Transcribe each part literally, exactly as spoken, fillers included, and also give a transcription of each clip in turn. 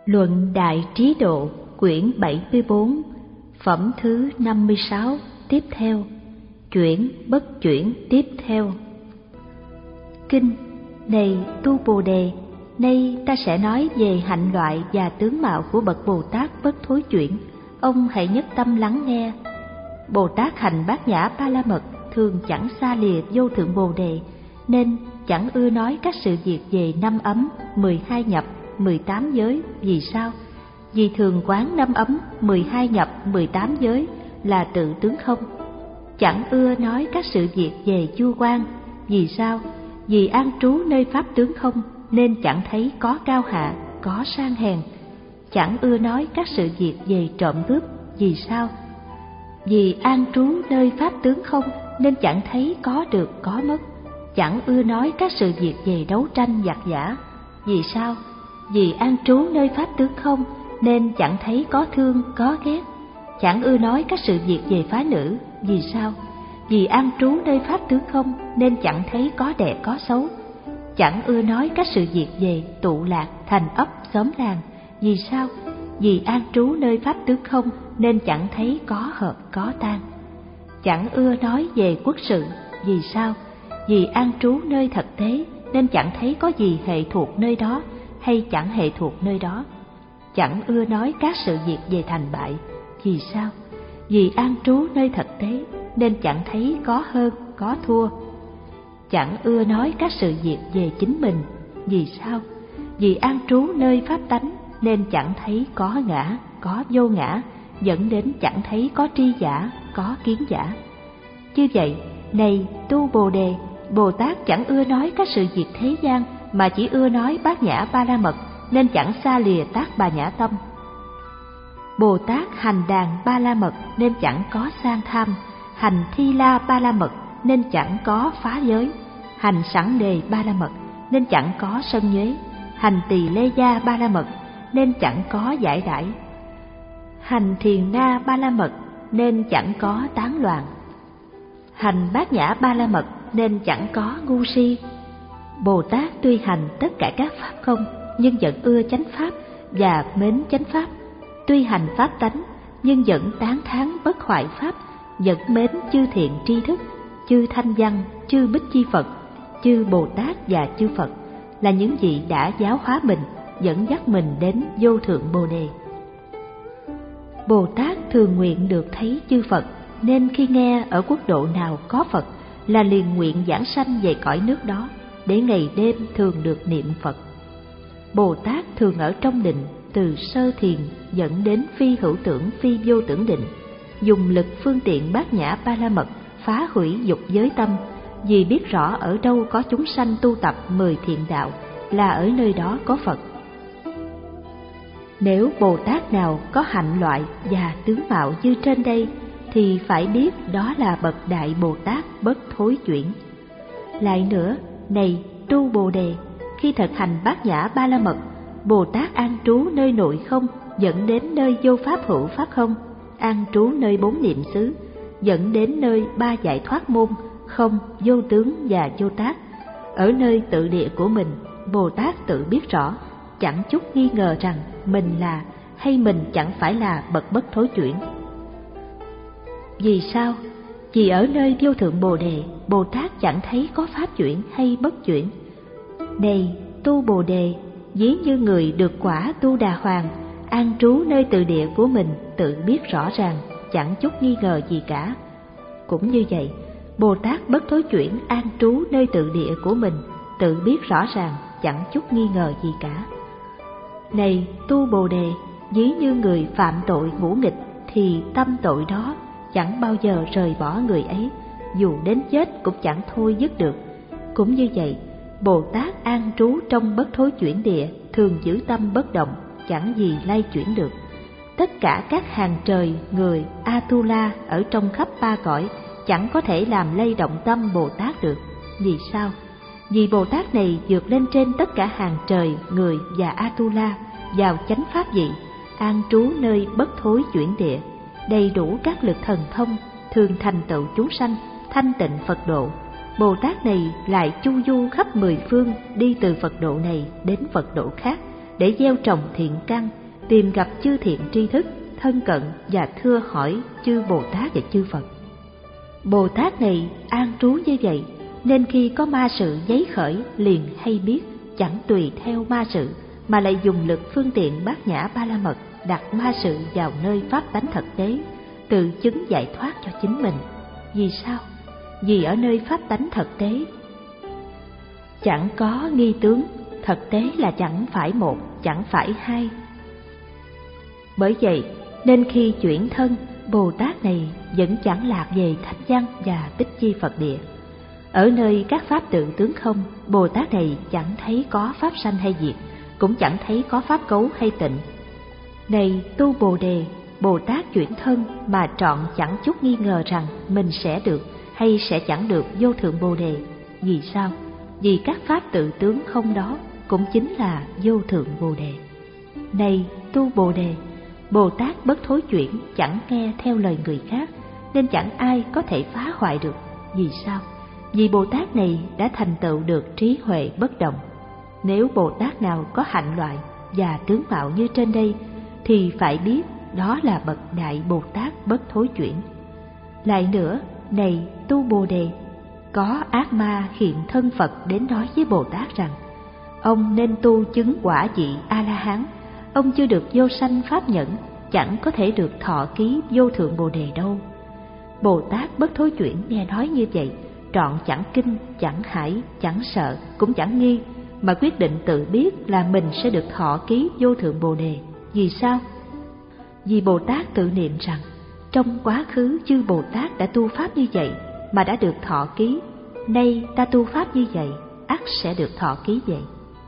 Luận Đại Trí Độ, quyển bảy mươi bốn, phẩm thứ năm mươi sáu, tiếp theo, chuyển bất chuyển tiếp theo. Kinh: Này tu Bồ Đề, nay ta sẽ nói về hạnh loại và tướng mạo của bậc Bồ Tát bất thối chuyển, ông hãy nhất tâm lắng nghe. Bồ Tát hành bát nhã ba la mật thường chẳng xa lìa vô thượng Bồ Đề, nên chẳng ưa nói các sự việc về năm ấm, mười hai nhập, mười tám giới. Vì sao? Vì thường quán năm ấm, mười hai nhập, mười tám giới là tự tướng không. Chẳng ưa nói các sự việc về chu quan. Vì sao? Vì an trú nơi pháp tướng không, nên chẳng thấy có cao hạ, có sang hèn. Chẳng ưa nói các sự việc về trộm cướp. Vì sao? Vì an trú nơi pháp tướng không, nên chẳng thấy có được có mất. Chẳng ưa nói các sự việc về đấu tranh giặc giã. Vì sao? Vì an trú nơi pháp tướng không, nên chẳng thấy có thương có ghét. Chẳng ưa nói các sự việc về phá nữ. Vì sao? Vì an trú nơi pháp tướng không, nên chẳng thấy có đẹp có xấu. Chẳng ưa nói các sự việc về tụ lạc thành ấp xóm làng. Vì sao? Vì an trú nơi pháp tướng không, nên chẳng thấy có hợp có tan. Chẳng ưa nói về quốc sự. Vì sao? Vì an trú nơi thực tế, nên chẳng thấy có gì hệ thuộc nơi đó hay chẳng hệ thuộc nơi đó. Chẳng ưa nói các sự việc về thành bại. Vì sao? Vì an trú nơi thực tế, nên chẳng thấy có hơn có thua. Chẳng ưa nói các sự việc về chính mình. Vì sao? Vì an trú nơi pháp tánh, nên chẳng thấy có ngã, có vô ngã, dẫn đến chẳng thấy có tri giả, có kiến giả. Như vậy, này tu Bồ Đề, Bồ Tát chẳng ưa nói các sự việc thế gian, mà chỉ ưa nói bát nhã ba la mật, nên chẳng xa lìa tác bà nhã tâm. Bồ Tát hành đàn ba la mật, nên chẳng có sang tham. Hành thi la ba la mật, nên chẳng có phá giới. Hành sẵn đề ba la mật, nên chẳng có sân nhuế. Hành tỳ lê gia ba la mật, nên chẳng có giải đãi. Hành thiền na ba la mật, nên chẳng có tán loạn. Hành bát nhã ba la mật, nên chẳng có ngu si. Bồ Tát tuy hành tất cả các pháp không, nhưng vẫn ưa chánh pháp và mến chánh pháp. Tuy hành pháp tánh, nhưng vẫn tán thán bất hoại pháp, vẫn mến chư thiện tri thức, chư thanh văn, chư bích chi Phật, chư Bồ Tát và chư Phật, là những vị đã giáo hóa mình, dẫn dắt mình đến vô thượng Bồ Đề. Bồ Tát thường nguyện được thấy chư Phật, nên khi nghe ở quốc độ nào có Phật là liền nguyện giảng sanh về cõi nước đó, để ngày đêm thường được niệm Phật. Bồ Tát thường ở trong định, từ sơ thiền dẫn đến phi hữu tưởng phi vô tưởng định, dùng lực phương tiện bát nhã ba la mật phá hủy dục giới tâm, vì biết rõ ở đâu có chúng sanh tu tập mười thiện đạo là ở nơi đó có Phật. Nếu Bồ Tát nào có hạnh loại và tướng mạo như trên đây, thì phải biết đó là bậc đại Bồ Tát bất thối chuyển. Lại nữa, này tu Bồ Đề, khi thực hành bát nhã ba la mật, Bồ Tát an trú nơi nội không, dẫn đến nơi vô pháp hữu pháp không, an trú nơi bốn niệm xứ, dẫn đến nơi ba giải thoát môn, không, vô tướng và vô tác. Ở nơi tự địa của mình, Bồ Tát tự biết rõ, chẳng chút nghi ngờ rằng mình là hay mình chẳng phải là bậc bất thối chuyển. Vì sao? Vì ở nơi vô thượng Bồ Đề, Bồ Tát chẳng thấy có pháp chuyển hay bất chuyển. Này tu Bồ Đề, ví như người được quả tu đà hoàng, an trú nơi tự địa của mình, tự biết rõ ràng, chẳng chút nghi ngờ gì cả. Cũng như vậy, Bồ Tát bất thối chuyển an trú nơi tự địa của mình, tự biết rõ ràng, chẳng chút nghi ngờ gì cả. Này tu Bồ Đề, ví như người phạm tội ngũ nghịch, thì tâm tội đó chẳng bao giờ rời bỏ người ấy, dù đến chết cũng chẳng thôi dứt được. Cũng như vậy, Bồ Tát an trú trong bất thối chuyển địa, thường giữ tâm bất động, chẳng gì lay chuyển được. Tất cả các hàng trời, người, Atula ở trong khắp ba cõi chẳng có thể làm lay động tâm Bồ Tát được. Vì sao? Vì Bồ Tát này vượt lên trên tất cả hàng trời, người và Atula vào chánh pháp vị, an trú nơi bất thối chuyển địa, đầy đủ các lực thần thông, thường thành tựu chúng sanh, thanh tịnh Phật độ. Bồ Tát này lại chu du khắp mười phương, đi từ Phật độ này đến Phật độ khác, để gieo trồng thiện căn, tìm gặp chư thiện tri thức, thân cận và thưa hỏi chư Bồ Tát và chư Phật. Bồ Tát này an trú như vậy, nên khi có ma sự giấy khởi liền hay biết, chẳng tùy theo ma sự mà lại dùng lực phương tiện bát nhã ba la mật đặt ma sự vào nơi pháp tánh thực tế, tự chứng giải thoát cho chính mình. Vì sao? Vì ở nơi pháp tánh thực tế chẳng có nghi tướng, thực tế là chẳng phải một, chẳng phải hai. Bởi vậy nên khi chuyển thân, Bồ Tát này vẫn chẳng lạc về Thánh Văn và Bích Chi Phật Địa. Ở nơi các pháp tự tướng không, Bồ Tát này chẳng thấy có pháp sanh hay diệt, cũng chẳng thấy có pháp cấu hay tịnh. Này tu Bồ Đề, Bồ Tát chuyển thân mà trọn chẳng chút nghi ngờ rằng mình sẽ được hay sẽ chẳng được vô thượng Bồ Đề. Vì sao? Vì các pháp tự tướng không đó cũng chính là vô thượng Bồ Đề. Này tu Bồ Đề, Bồ Tát bất thối chuyển, chẳng nghe theo lời người khác, nên chẳng ai có thể phá hoại được. Vì sao? Vì Bồ Tát này đã thành tựu được trí huệ bất động. Nếu Bồ Tát nào có hạnh loại và tướng mạo như trên đây, thì phải biết đó là bậc đại Bồ Tát bất thối chuyển. Lại nữa, này tu Bồ Đề, có ác ma hiện thân Phật đến nói với Bồ Tát rằng: ông nên tu chứng quả vị A-la-hán, ông chưa được vô sanh pháp nhẫn, chẳng có thể được thọ ký vô thượng Bồ Đề đâu. Bồ Tát bất thối chuyển nghe nói như vậy, trọn chẳng kinh, chẳng hải, chẳng sợ, cũng chẳng nghi, mà quyết định tự biết là mình sẽ được thọ ký vô thượng Bồ Đề. Vì sao? Vì Bồ Tát tự niệm rằng trong quá khứ chư Bồ Tát đã tu pháp như vậy mà đã được thọ ký, nay ta tu pháp như vậy, ắt sẽ được thọ ký vậy.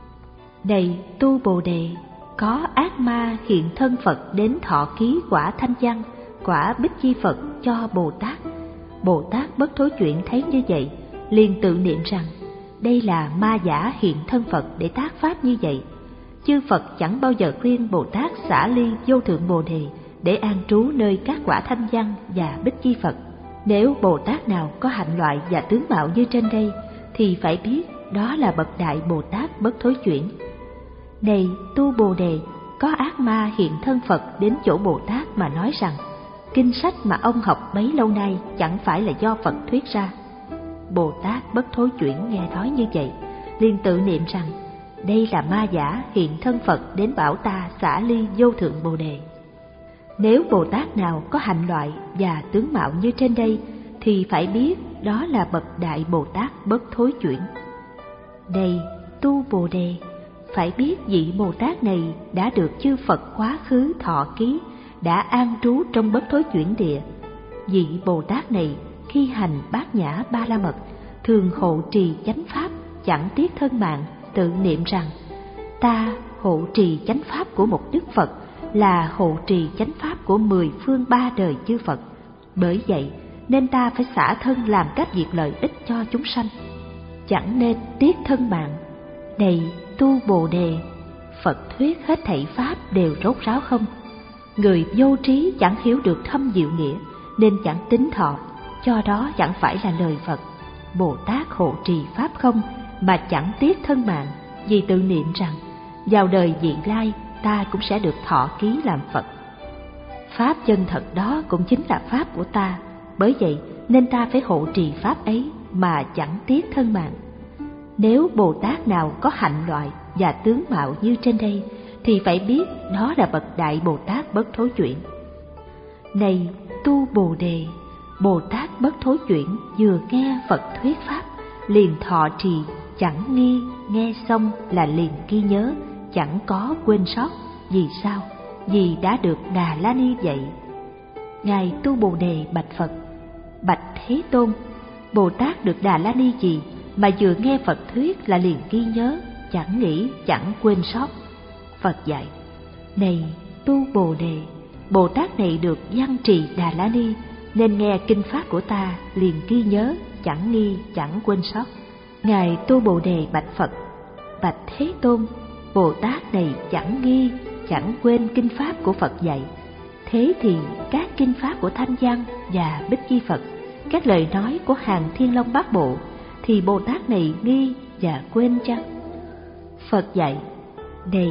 Này tu Bồ Đề, có ác ma hiện thân Phật đến thọ ký quả Thanh Văn, quả Bích Chi Phật cho Bồ Tát. Bồ Tát bất thối chuyển thấy như vậy, liền tự niệm rằng đây là ma giả hiện thân Phật để tác pháp như vậy. Chư Phật chẳng bao giờ khuyên Bồ Tát xả ly vô thượng Bồ Đề để an trú nơi các quả Thanh Văn và Bích Chi Phật. Nếu Bồ Tát nào có hạnh loại và tướng mạo như trên đây, thì phải biết đó là bậc đại Bồ Tát bất thối chuyển. Này tu Bồ Đề, có ác ma hiện thân Phật đến chỗ Bồ Tát mà nói rằng kinh sách mà ông học bấy lâu nay chẳng phải là do Phật thuyết ra. Bồ Tát bất thối chuyển nghe nói như vậy, liền tự niệm rằng đây là ma giả hiện thân Phật đến bảo ta xả ly vô thượng Bồ Đề. Nếu Bồ Tát nào có hạnh loại và tướng mạo như trên đây, thì phải biết đó là bậc đại Bồ Tát bất thối chuyển. Này tu Bồ Đề, phải biết vị Bồ Tát này đã được chư Phật quá khứ thọ ký, đã an trú trong bất thối chuyển địa. Vị Bồ Tát này khi hành bát nhã ba la mật, thường hộ trì chánh pháp, chẳng tiếc thân mạng, tự niệm rằng ta hộ trì chánh pháp của một Đức Phật là hộ trì chánh pháp của mười phương ba đời chư Phật. Bởi vậy nên ta phải xả thân làm các việc lợi ích cho chúng sanh, chẳng nên tiếc thân mạng. Này tu Bồ Đề, Phật thuyết hết thảy pháp đều rốt ráo không. Người vô trí chẳng hiểu được thâm diệu nghĩa, nên chẳng tín thọ, cho đó chẳng phải là lời Phật. Bồ Tát hộ trì pháp không mà chẳng tiếc thân mạng, vì tự niệm rằng vào đời vị lai ta cũng sẽ được thọ ký làm Phật. Pháp chân thật đó cũng chính là pháp của ta, bởi vậy nên ta phải hộ trì pháp ấy mà chẳng tiếc thân mạng. Nếu Bồ Tát nào có hạnh loại và tướng mạo như trên đây, thì phải biết đó là bậc đại Bồ Tát bất thối chuyển. Này tu Bồ Đề, Bồ Tát bất thối chuyển vừa nghe Phật thuyết pháp, liền thọ trì, chẳng nghi, nghe xong là liền ghi nhớ, chẳng có quên sót. Vì sao? Vì đã được Đà La Ni dạy. Ngài tu Bồ Đề bạch Phật: bạch Thế Tôn, Bồ Tát được Đà La Ni gì mà vừa nghe Phật thuyết là liền ghi nhớ, chẳng nghĩ, chẳng quên sót? Phật dạy: này tu Bồ Đề, Bồ Tát này được văn trì Đà La Ni, nên nghe kinh pháp của ta liền ghi nhớ, chẳng nghi, chẳng quên sót. Ngài tu Bồ Đề bạch Phật: bạch Thế Tôn, Bồ Tát này chẳng nghi, chẳng quên kinh pháp của Phật dạy. Thế thì các kinh pháp của Thanh Văn và Bích Chi Phật, các lời nói của hàng Thiên Long Bát Bộ, thì Bồ Tát này nghi và quên chăng? Phật dạy: này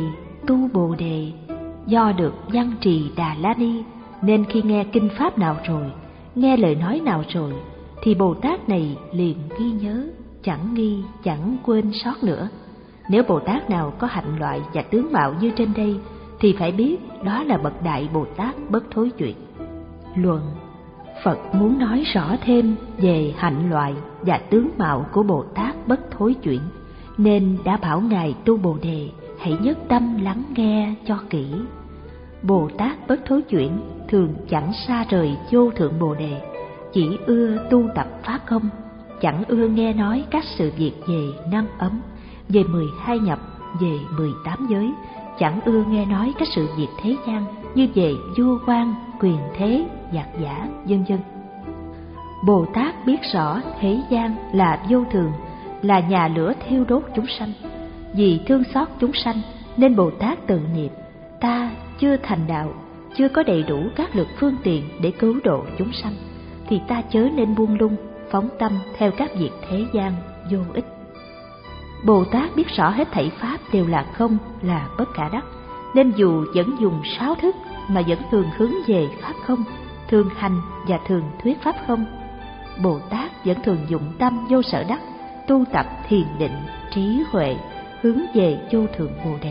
tu Bồ Đề. Do được văn trì Đà La Ni nên khi nghe kinh pháp nào rồi, nghe lời nói nào rồi, thì Bồ Tát này liền ghi nhớ, chẳng nghi chẳng quên sót nữa. Nếu Bồ Tát nào có hạnh loại và tướng mạo như trên đây thì phải biết đó là bậc Đại Bồ Tát bất thối chuyển. Luận: Phật muốn nói rõ thêm về hạnh loại và tướng mạo của Bồ Tát bất thối chuyển, nên đã bảo Ngài tu Bồ Đề hãy nhất tâm lắng nghe cho kỹ. Bồ Tát bất thối chuyển thường chẳng xa rời vô thượng Bồ Đề, chỉ ưa tu tập pháp không, chẳng ưa nghe nói các sự việc về năm ấm, về mười hai nhập, về mười tám giới, chẳng ưa nghe nói các sự việc thế gian như về vua quan, quyền thế, giặc giả, vân vân. Bồ Tát biết rõ thế gian là vô thường, là nhà lửa thiêu đốt chúng sanh. Vì thương xót chúng sanh nên Bồ Tát tự niệm: ta chưa thành đạo, chưa có đầy đủ các lực phương tiện để cứu độ chúng sanh, thì ta chớ nên buông lung, phóng tâm theo các việc thế gian vô ích. Bồ Tát biết rõ hết thảy pháp đều là không, là bất khả đắc, nên dù vẫn dùng sáu thức mà vẫn thường hướng về pháp không, thường hành và thường thuyết pháp không. Bồ Tát vẫn thường dụng tâm vô sở đắc, tu tập thiền định, trí huệ, hướng về vô thượng Bồ Đề.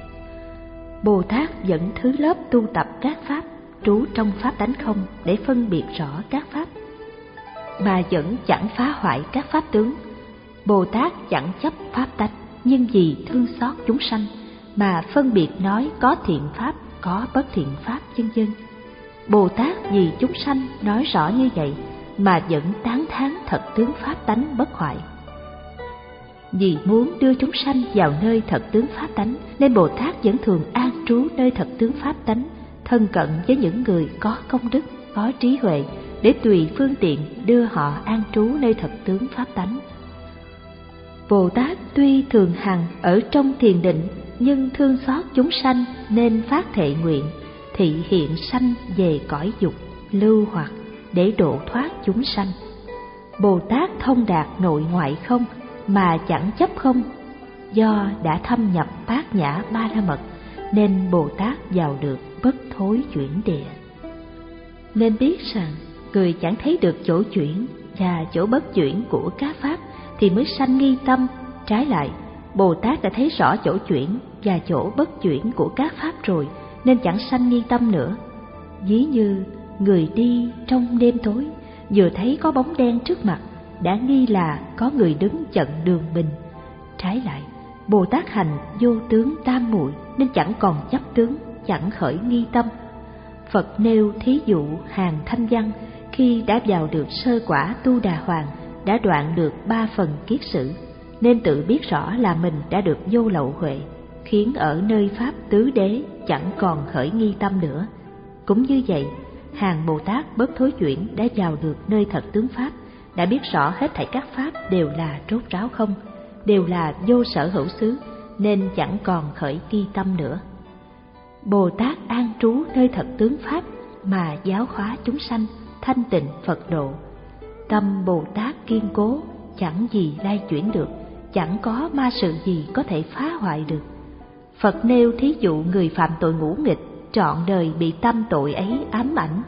Bồ Tát vẫn thứ lớp tu tập các pháp, trú trong pháp tánh không để phân biệt rõ các pháp, mà vẫn chẳng phá hoại các pháp tướng. Bồ Tát chẳng chấp pháp tánh, nhưng vì thương xót chúng sanh mà phân biệt nói có thiện pháp, có bất thiện pháp, vân vân. Bồ Tát vì chúng sanh nói rõ như vậy mà vẫn tán thán thật tướng pháp tánh bất hoại. Vì muốn đưa chúng sanh vào nơi thật tướng pháp tánh nên Bồ Tát vẫn thường an trú nơi thật tướng pháp tánh, thân cận với những người có công đức, có trí huệ, để tùy phương tiện đưa họ an trú nơi thật tướng pháp tánh. Bồ Tát tuy thường hằng ở trong thiền định, nhưng thương xót chúng sanh nên phát thệ nguyện thị hiện sanh về cõi dục lưu hoặc để độ thoát chúng sanh. Bồ Tát thông đạt nội ngoại không mà chẳng chấp không, do đã thâm nhập bát nhã ba la mật nên Bồ Tát vào được bất thối chuyển địa. Nên biết rằng người chẳng thấy được chỗ chuyển và chỗ bất chuyển của các pháp thì mới sanh nghi tâm. Trái lại, Bồ Tát đã thấy rõ chỗ chuyển và chỗ bất chuyển của các pháp rồi nên chẳng sanh nghi tâm nữa. Ví như người đi trong đêm tối, vừa thấy có bóng đen trước mặt đã nghi là có người đứng chặn đường mình. Trái lại, Bồ Tát hành vô tướng tam muội nên chẳng còn chấp tướng, chẳng khởi nghi tâm. Phật nêu thí dụ hàng Thanh Văn khi đã vào được sơ quả Tu Đà Hoàng, đã đoạn được ba phần kiết sử, nên tự biết rõ là mình đã được vô lậu huệ, khiến ở nơi pháp tứ đế chẳng còn khởi nghi tâm nữa. Cũng như vậy, hàng Bồ Tát bất thối chuyển đã vào được nơi thật tướng pháp, đã biết rõ hết thảy các pháp đều là rốt ráo không, đều là vô sở hữu xứ, nên chẳng còn khởi nghi tâm nữa. Bồ Tát an trú nơi thật tướng pháp mà giáo hóa chúng sanh, thanh tịnh Phật độ. Tâm Bồ Tát kiên cố, chẳng gì lay chuyển được, chẳng có ma sự gì có thể phá hoại được. Phật nêu thí dụ người phạm tội ngũ nghịch, trọn đời bị tâm tội ấy ám ảnh,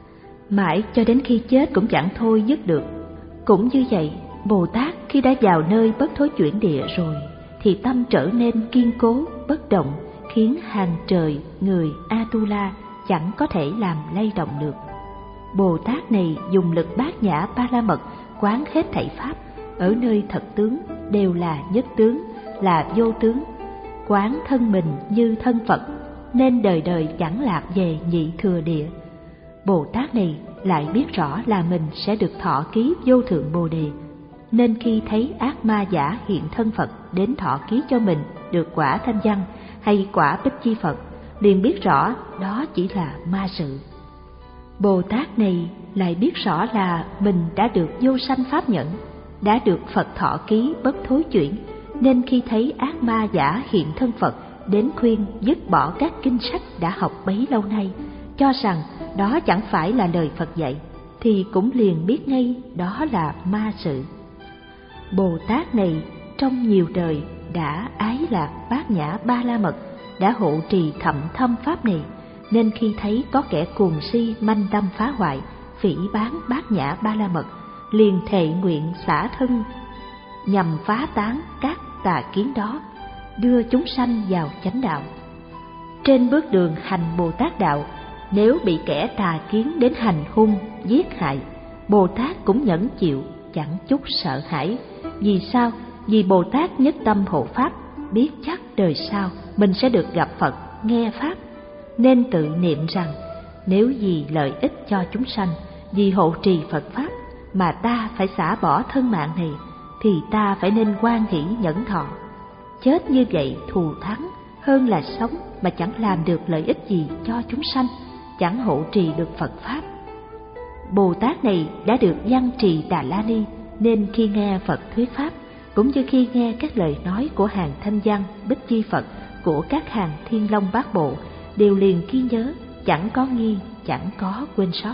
mãi cho đến khi chết cũng chẳng thôi dứt được. Cũng như vậy, Bồ Tát khi đã vào nơi bất thối chuyển địa rồi, thì tâm trở nên kiên cố, bất động, khiến hàng trời người Atula chẳng có thể làm lay động được. Bồ Tát này dùng lực bát nhã ba la mật quán hết thảy pháp, ở nơi thật tướng đều là nhất tướng, là vô tướng, quán thân mình như thân Phật, nên đời đời chẳng lạc về nhị thừa địa. Bồ Tát này lại biết rõ là mình sẽ được thọ ký vô thượng Bồ Đề, nên khi thấy ác ma giả hiện thân Phật đến thọ ký cho mình được quả Thanh Văn hay quả Bích Chi Phật, liền biết rõ đó chỉ là ma sự. Bồ Tát này lại biết rõ là mình đã được vô sanh pháp nhẫn, đã được Phật thọ ký bất thối chuyển, nên khi thấy ác ma giả hiện thân Phật đến khuyên dứt bỏ các kinh sách đã học bấy lâu nay, cho rằng đó chẳng phải là lời Phật dạy, thì cũng liền biết ngay đó là ma sự. Bồ Tát này trong nhiều đời đã ái lạc bát nhã ba la mật, đã hộ trì thậm thâm pháp này, nên khi thấy có kẻ cuồng si manh tâm phá hoại, phỉ báng bát nhã ba la mật, liền thệ nguyện xả thân nhằm phá tán các tà kiến đó, đưa chúng sanh vào chánh đạo. Trên bước đường hành Bồ Tát đạo, nếu bị kẻ tà kiến đến hành hung, giết hại, Bồ Tát cũng nhẫn chịu, chẳng chút sợ hãi. Vì sao? Vì Bồ Tát nhất tâm hộ pháp, biết chắc đời sau mình sẽ được gặp Phật, nghe pháp, nên tự niệm rằng nếu vì lợi ích cho chúng sanh, vì hộ trì Phật pháp mà ta phải xả bỏ thân mạng này, thì ta phải nên hoan hỷ nhẫn thọ. Chết như vậy thù thắng hơn là sống mà chẳng làm được lợi ích gì cho chúng sanh, chẳng hộ trì được Phật pháp. Bồ Tát này đã được văn trì Đà La Ni, nên khi nghe Phật thuyết pháp, cũng như khi nghe các lời nói của hàng Thanh Văn, Bích Chi Phật, của các hàng Thiên Long Bát Bộ, đều liền ghi nhớ, chẳng có nghi, chẳng có quên sót.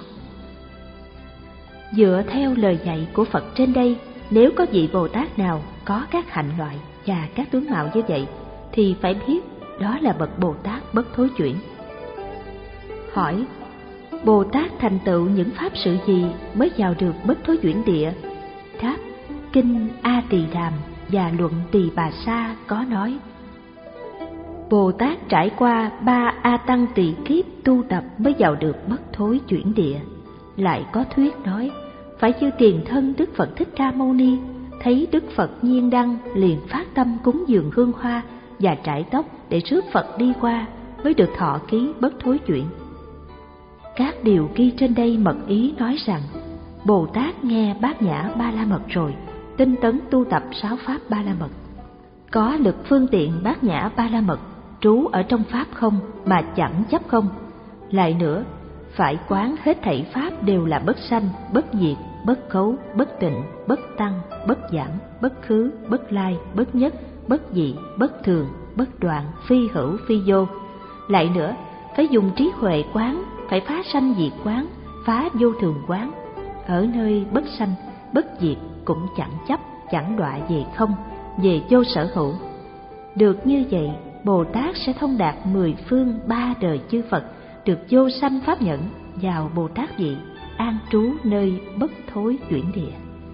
Dựa theo lời dạy của Phật trên đây, nếu có vị Bồ Tát nào có các hạnh loại và các tướng mạo như vậy, thì phải biết đó là bậc Bồ Tát bất thối chuyển. Hỏi: Bồ Tát thành tựu những pháp sự gì mới vào được bất thối chuyển địa? Đáp: Kinh A Tỳ Đàm và Luận Tỳ Bà Sa có nói, Bồ Tát trải qua ba A Tăng tỳ kiếp tu tập mới vào được bất thối chuyển địa. Lại có thuyết nói, phải chư tiền thân Đức Phật Thích Ca Mâu Ni thấy Đức Phật nhiên đăng, liền phát tâm cúng dường hương hoa và trải tóc để rước Phật đi qua, mới được thọ ký bất thối chuyển. Các điều ghi trên đây mật ý nói rằng, Bồ Tát nghe bát nhã ba la mật rồi, tinh tấn tu tập sáu pháp ba la mật, có lực phương tiện bát nhã ba la mật, trú ở trong pháp không mà chẳng chấp không. Lại nữa, phải quán hết thảy pháp đều là bất sanh, bất diệt, bất cấu, bất tịnh, bất tăng, bất giảm, bất khứ, bất lai, bất nhất, bất dị, bất thường, bất đoạn, phi hữu, phi vô. Lại nữa, phải dùng trí huệ quán, phải phá sanh diệt quán, phá vô thường quán. Ở nơi bất sanh, bất diệt cũng chẳng chấp, chẳng đọa về không, về vô sở hữu. Được như vậy, Bồ Tát sẽ thông đạt mười phương ba đời chư Phật, được vô sanh pháp nhẫn, vào Bồ Tát vị, an trú nơi bất thối chuyển địa.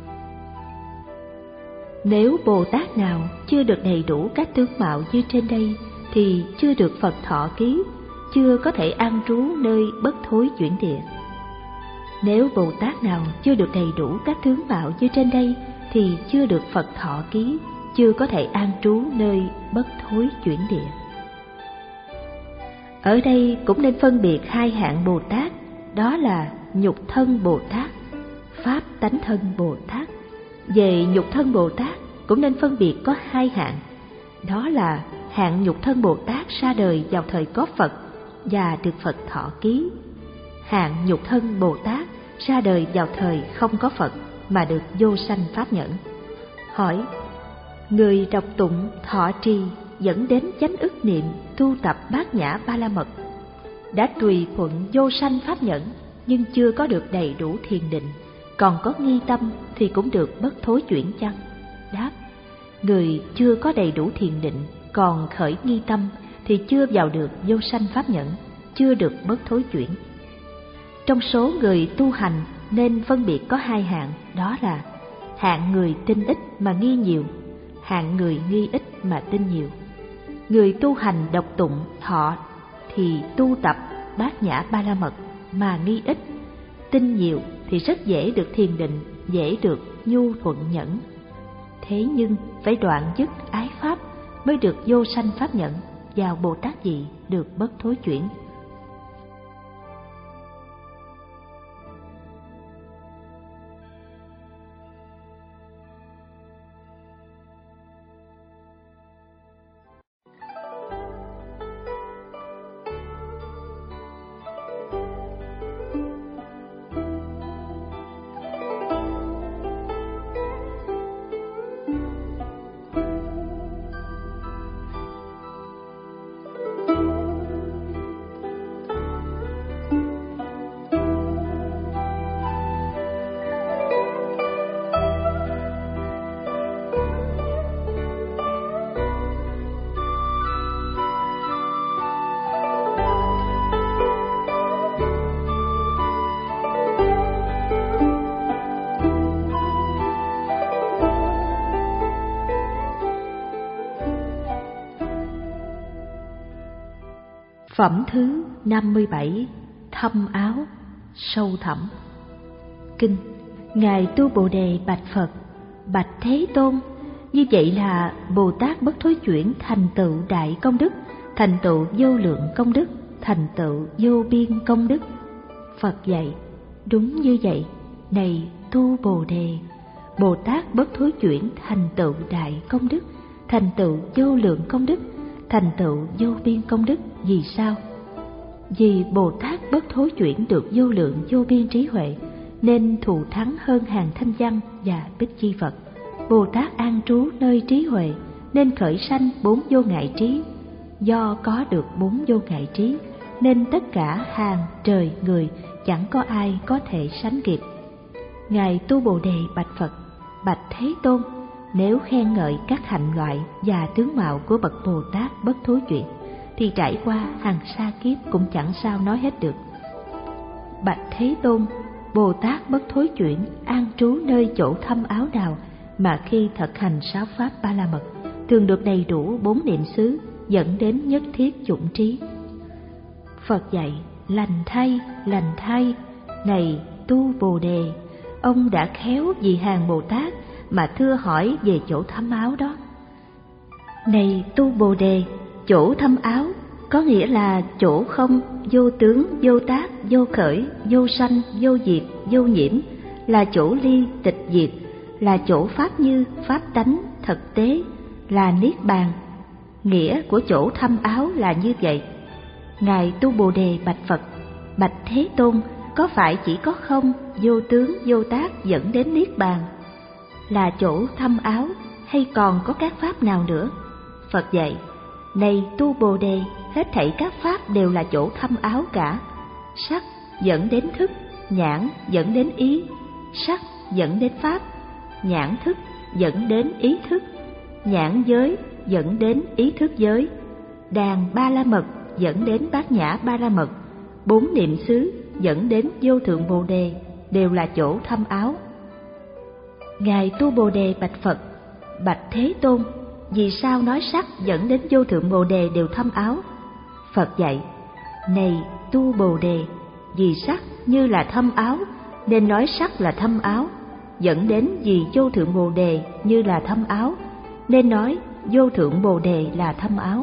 Nếu Bồ Tát nào chưa được đầy đủ các tướng mạo như trên đây, thì chưa được Phật thọ ký, chưa có thể an trú nơi bất thối chuyển địa. Nếu Bồ Tát nào chưa được đầy đủ các tướng mạo như trên đây, thì chưa được Phật thọ ký, chưa có thể an trú nơi bất thối chuyển địa. Ở đây cũng nên phân biệt hai hạng Bồ Tát, đó là nhục thân Bồ Tát, pháp tánh thân Bồ Tát. Về nhục thân Bồ Tát cũng nên phân biệt có hai hạng, đó là hạng nhục thân Bồ Tát ra đời vào thời có Phật và được Phật thọ ký, hạng nhục thân Bồ Tát ra đời vào thời không có Phật mà được vô sanh pháp nhẫn. Hỏi: người đọc tụng, thọ trì dẫn đến chánh ức niệm, tu tập bát nhã ba la mật, đã tùy thuận vô sanh pháp nhẫn, nhưng chưa có được đầy đủ thiền định, còn có nghi tâm thì cũng được bất thối chuyển chăng? Đáp: người chưa có đầy đủ thiền định, còn khởi nghi tâm thì chưa vào được vô sanh pháp nhẫn, chưa được bất thối chuyển. Trong số người tu hành nên phân biệt có hai hạng, đó là hạng người tin ít mà nghi nhiều, hạng người nghi ít mà tin nhiều. Người tu hành đọc tụng, thọ thì tu tập bát nhã ba la mật mà nghi ít, tin nhiều thì rất dễ được thiền định, dễ được nhu thuận nhẫn. Thế nhưng phải đoạn dứt ái pháp mới được vô sanh pháp nhẫn, vào Bồ Tát vị được bất thối chuyển. Phẩm thứ năm mươi bảy. Thâm áo, sâu thẳm. Kinh. Ngài Tu Bồ Đề bạch Phật: Bạch Thế Tôn, như vậy là Bồ Tát Bất Thối Chuyển thành tựu đại công đức, thành tựu vô lượng công đức, thành tựu vô biên công đức. Phật dạy: đúng như vậy. Này Tu Bồ Đề, Bồ Tát Bất Thối Chuyển thành tựu đại công đức, thành tựu vô lượng công đức, thành tựu vô biên công đức. Vì sao? Vì Bồ Tát Bất Thối Chuyển được vô lượng vô biên trí huệ, nên thù thắng hơn hàng thanh văn và bích chi Phật. Bồ Tát an trú nơi trí huệ, nên khởi sanh bốn vô ngại trí. Do có được bốn vô ngại trí, nên tất cả hàng trời người chẳng có ai có thể sánh kịp. Ngài Tu Bồ Đề bạch Phật: Bạch Thế Tôn, nếu khen ngợi các hạnh loại và tướng mạo của bậc Bồ Tát Bất Thối Chuyển, thì trải qua hàng sa kiếp cũng chẳng sao nói hết được. Bạch Thế Tôn, Bồ Tát Bất Thối Chuyển an trú nơi chỗ thâm áo nào mà khi thực hành sáu pháp ba la mật thường được đầy đủ bốn niệm xứ, dẫn đến nhất thiết chủng trí. Phật dạy: lành thay, lành thay. Này Tu Bồ Đề, ông đã khéo vì hàng Bồ Tát mà thưa hỏi về chỗ thâm áo đó. Này Tu Bồ Đề, chỗ thâm áo có nghĩa là chỗ không, vô tướng, vô tác, vô khởi, vô sanh, vô diệt, vô nhiễm, là chỗ ly tịch diệt, là chỗ pháp như, pháp tánh, thực tế, là niết bàn. Nghĩa của chỗ thâm áo là như vậy. Ngài Tu Bồ Đề bạch Phật: Bạch Thế Tôn, có phải chỉ có không, vô tướng, vô tác dẫn đến niết bàn là chỗ thâm áo, hay còn có các pháp nào nữa? Phật dạy: này Tu Bồ Đề, hết thảy các pháp đều là chỗ thâm áo cả. Sắc dẫn đến thức, nhãn dẫn đến ý, sắc dẫn đến pháp, nhãn thức dẫn đến ý thức, nhãn giới dẫn đến ý thức giới, đàn ba la mật dẫn đến bát nhã ba la mật, bốn niệm xứ dẫn đến vô thượng Bồ Đề, đều là chỗ thâm áo. Ngài Tu Bồ Đề bạch Phật: Bạch Thế Tôn, vì sao nói sắc dẫn đến vô thượng Bồ Đề đều thâm áo? Phật dạy: này Tu Bồ Đề, vì sắc như là thâm áo, nên nói sắc là thâm áo, dẫn đến vì vô thượng Bồ Đề như là thâm áo, nên nói vô thượng Bồ Đề là thâm áo.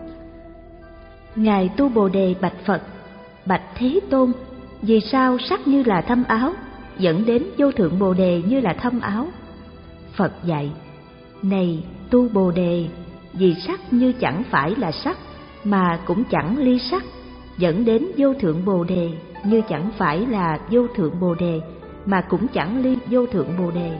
Ngài Tu Bồ Đề bạch Phật: Bạch Thế Tôn, vì sao sắc như là thâm áo, dẫn đến vô thượng Bồ Đề như là thâm áo? Phật dạy: này Tu Bồ Đề, vì sắc như chẳng phải là sắc, mà cũng chẳng ly sắc, dẫn đến vô thượng Bồ Đề như chẳng phải là vô thượng Bồ Đề, mà cũng chẳng ly vô thượng Bồ Đề.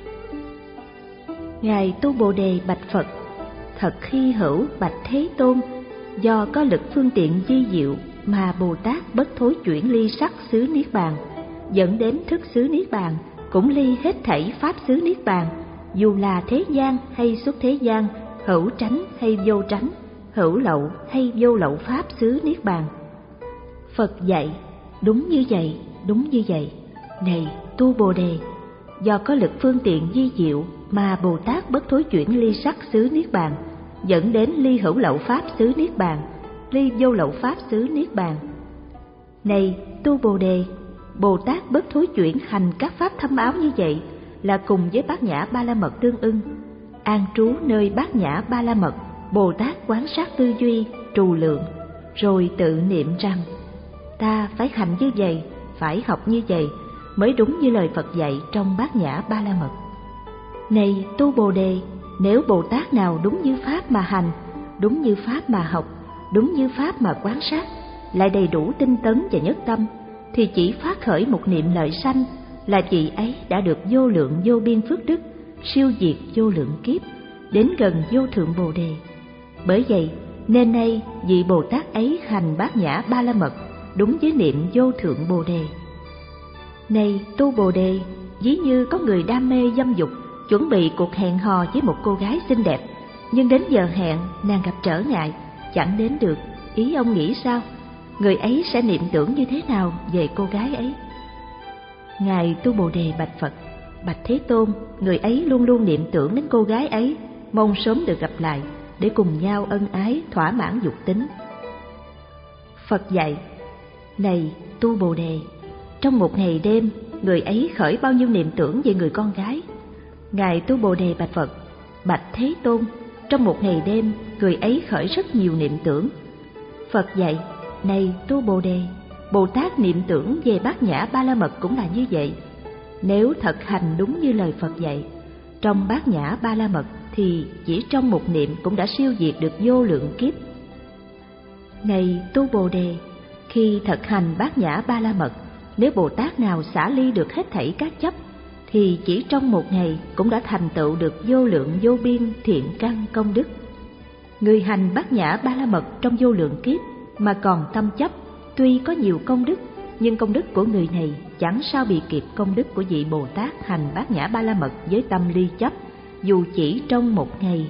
Ngài Tu Bồ Đề bạch Phật: thật hy hữu bạch Thế Tôn, do có lực phương tiện vi diệu mà Bồ Tát Bất Thối Chuyển ly sắc xứ niết bàn, dẫn đến thức xứ niết bàn, cũng ly hết thảy pháp xứ niết bàn, dù là thế gian hay xuất thế gian, hữu tránh hay vô tránh, hữu lậu hay vô lậu pháp xứ niết bàn. Phật dạy: đúng như vậy, đúng như vậy. Này Tu Bồ Đề, do có lực phương tiện vi diệu mà Bồ Tát Bất Thối Chuyển ly sắc xứ niết bàn, dẫn đến ly hữu lậu pháp xứ niết bàn, ly vô lậu pháp xứ niết bàn. Này Tu Bồ Đề, Bồ Tát Bất Thối Chuyển hành các pháp thâm áo như vậy là cùng với bát nhã ba la mật tương ưng. An trú nơi bát nhã ba la mật, Bồ Tát quán sát tư duy, trù lượng, rồi tự niệm rằng: ta phải hành như vậy, phải học như vậy, mới đúng như lời Phật dạy trong bát nhã ba la mật. Này Tu Bồ Đề, nếu Bồ Tát nào đúng như pháp mà hành, đúng như pháp mà học, đúng như pháp mà quan sát, lại đầy đủ tinh tấn và nhất tâm, thì chỉ phát khởi một niệm lợi sanh là vị ấy đã được vô lượng vô biên phước đức, siêu diệt vô lượng kiếp, đến gần vô thượng Bồ Đề. Bởi vậy nên nay vị Bồ Tát ấy hành bát nhã ba la mật đúng với niệm vô thượng Bồ Đề. Này Tu Bồ Đề, ví như có người đam mê dâm dục, chuẩn bị cuộc hẹn hò với một cô gái xinh đẹp, nhưng đến giờ hẹn nàng gặp trở ngại, chẳng đến được. Ý ông nghĩ sao? Người ấy sẽ niệm tưởng như thế nào về cô gái ấy? Ngài Tu Bồ Đề bạch Phật: bạch Thế Tôn, người ấy luôn luôn niệm tưởng đến cô gái ấy, mong sớm được gặp lại để cùng nhau ân ái thỏa mãn dục tính. Phật dạy: Này tu Bồ Đề, trong một ngày đêm, người ấy khởi bao nhiêu niệm tưởng về người con gái? Ngài tu Bồ Đề bạch Phật: Bạch Thế Tôn, trong một ngày đêm, người ấy khởi rất nhiều niệm tưởng. Phật dạy: Này tu Bồ Đề, Bồ Tát niệm tưởng về Bát Nhã Ba La Mật cũng là như vậy. Nếu thật hành đúng như lời Phật dạy, trong Bát Nhã Ba La Mật thì chỉ trong một niệm cũng đã siêu diệt được vô lượng kiếp. Này tu Bồ Đề, khi thực hành Bát Nhã Ba La Mật, nếu Bồ Tát nào xả ly được hết thảy các chấp, thì chỉ trong một ngày cũng đã thành tựu được vô lượng vô biên thiện căn công đức. Người hành Bát Nhã Ba La Mật trong vô lượng kiếp mà còn tâm chấp, tuy có nhiều công đức, nhưng công đức của người này chẳng sao bị kịp công đức của vị Bồ Tát hành Bát Nhã Ba La Mật với tâm ly chấp, dù chỉ trong một ngày.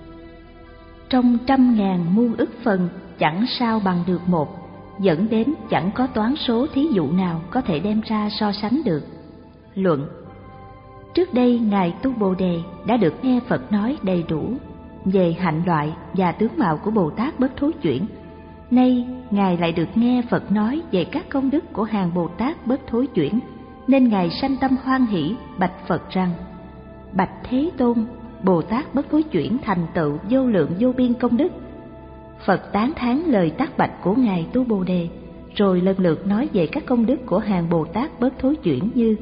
Trong trăm ngàn muôn ức phần chẳng sao bằng được một, dẫn đến chẳng có toán số thí dụ nào có thể đem ra so sánh được. Luận: Trước đây Ngài tu Bồ Đề đã được nghe Phật nói đầy đủ về hạnh loại và tướng mạo của Bồ Tát bất thối chuyển. Nay Ngài lại được nghe Phật nói về các công đức của hàng Bồ Tát bất thối chuyển, nên Ngài sanh tâm hoan hỷ bạch Phật rằng: Bạch Thế Tôn, Bồ Tát bất thối chuyển thành tựu vô lượng vô biên công đức. Phật tán thán lời tác bạch của Ngài tu Bồ Đề, rồi lần lượt nói về các công đức của hàng Bồ Tát bất thối chuyển như: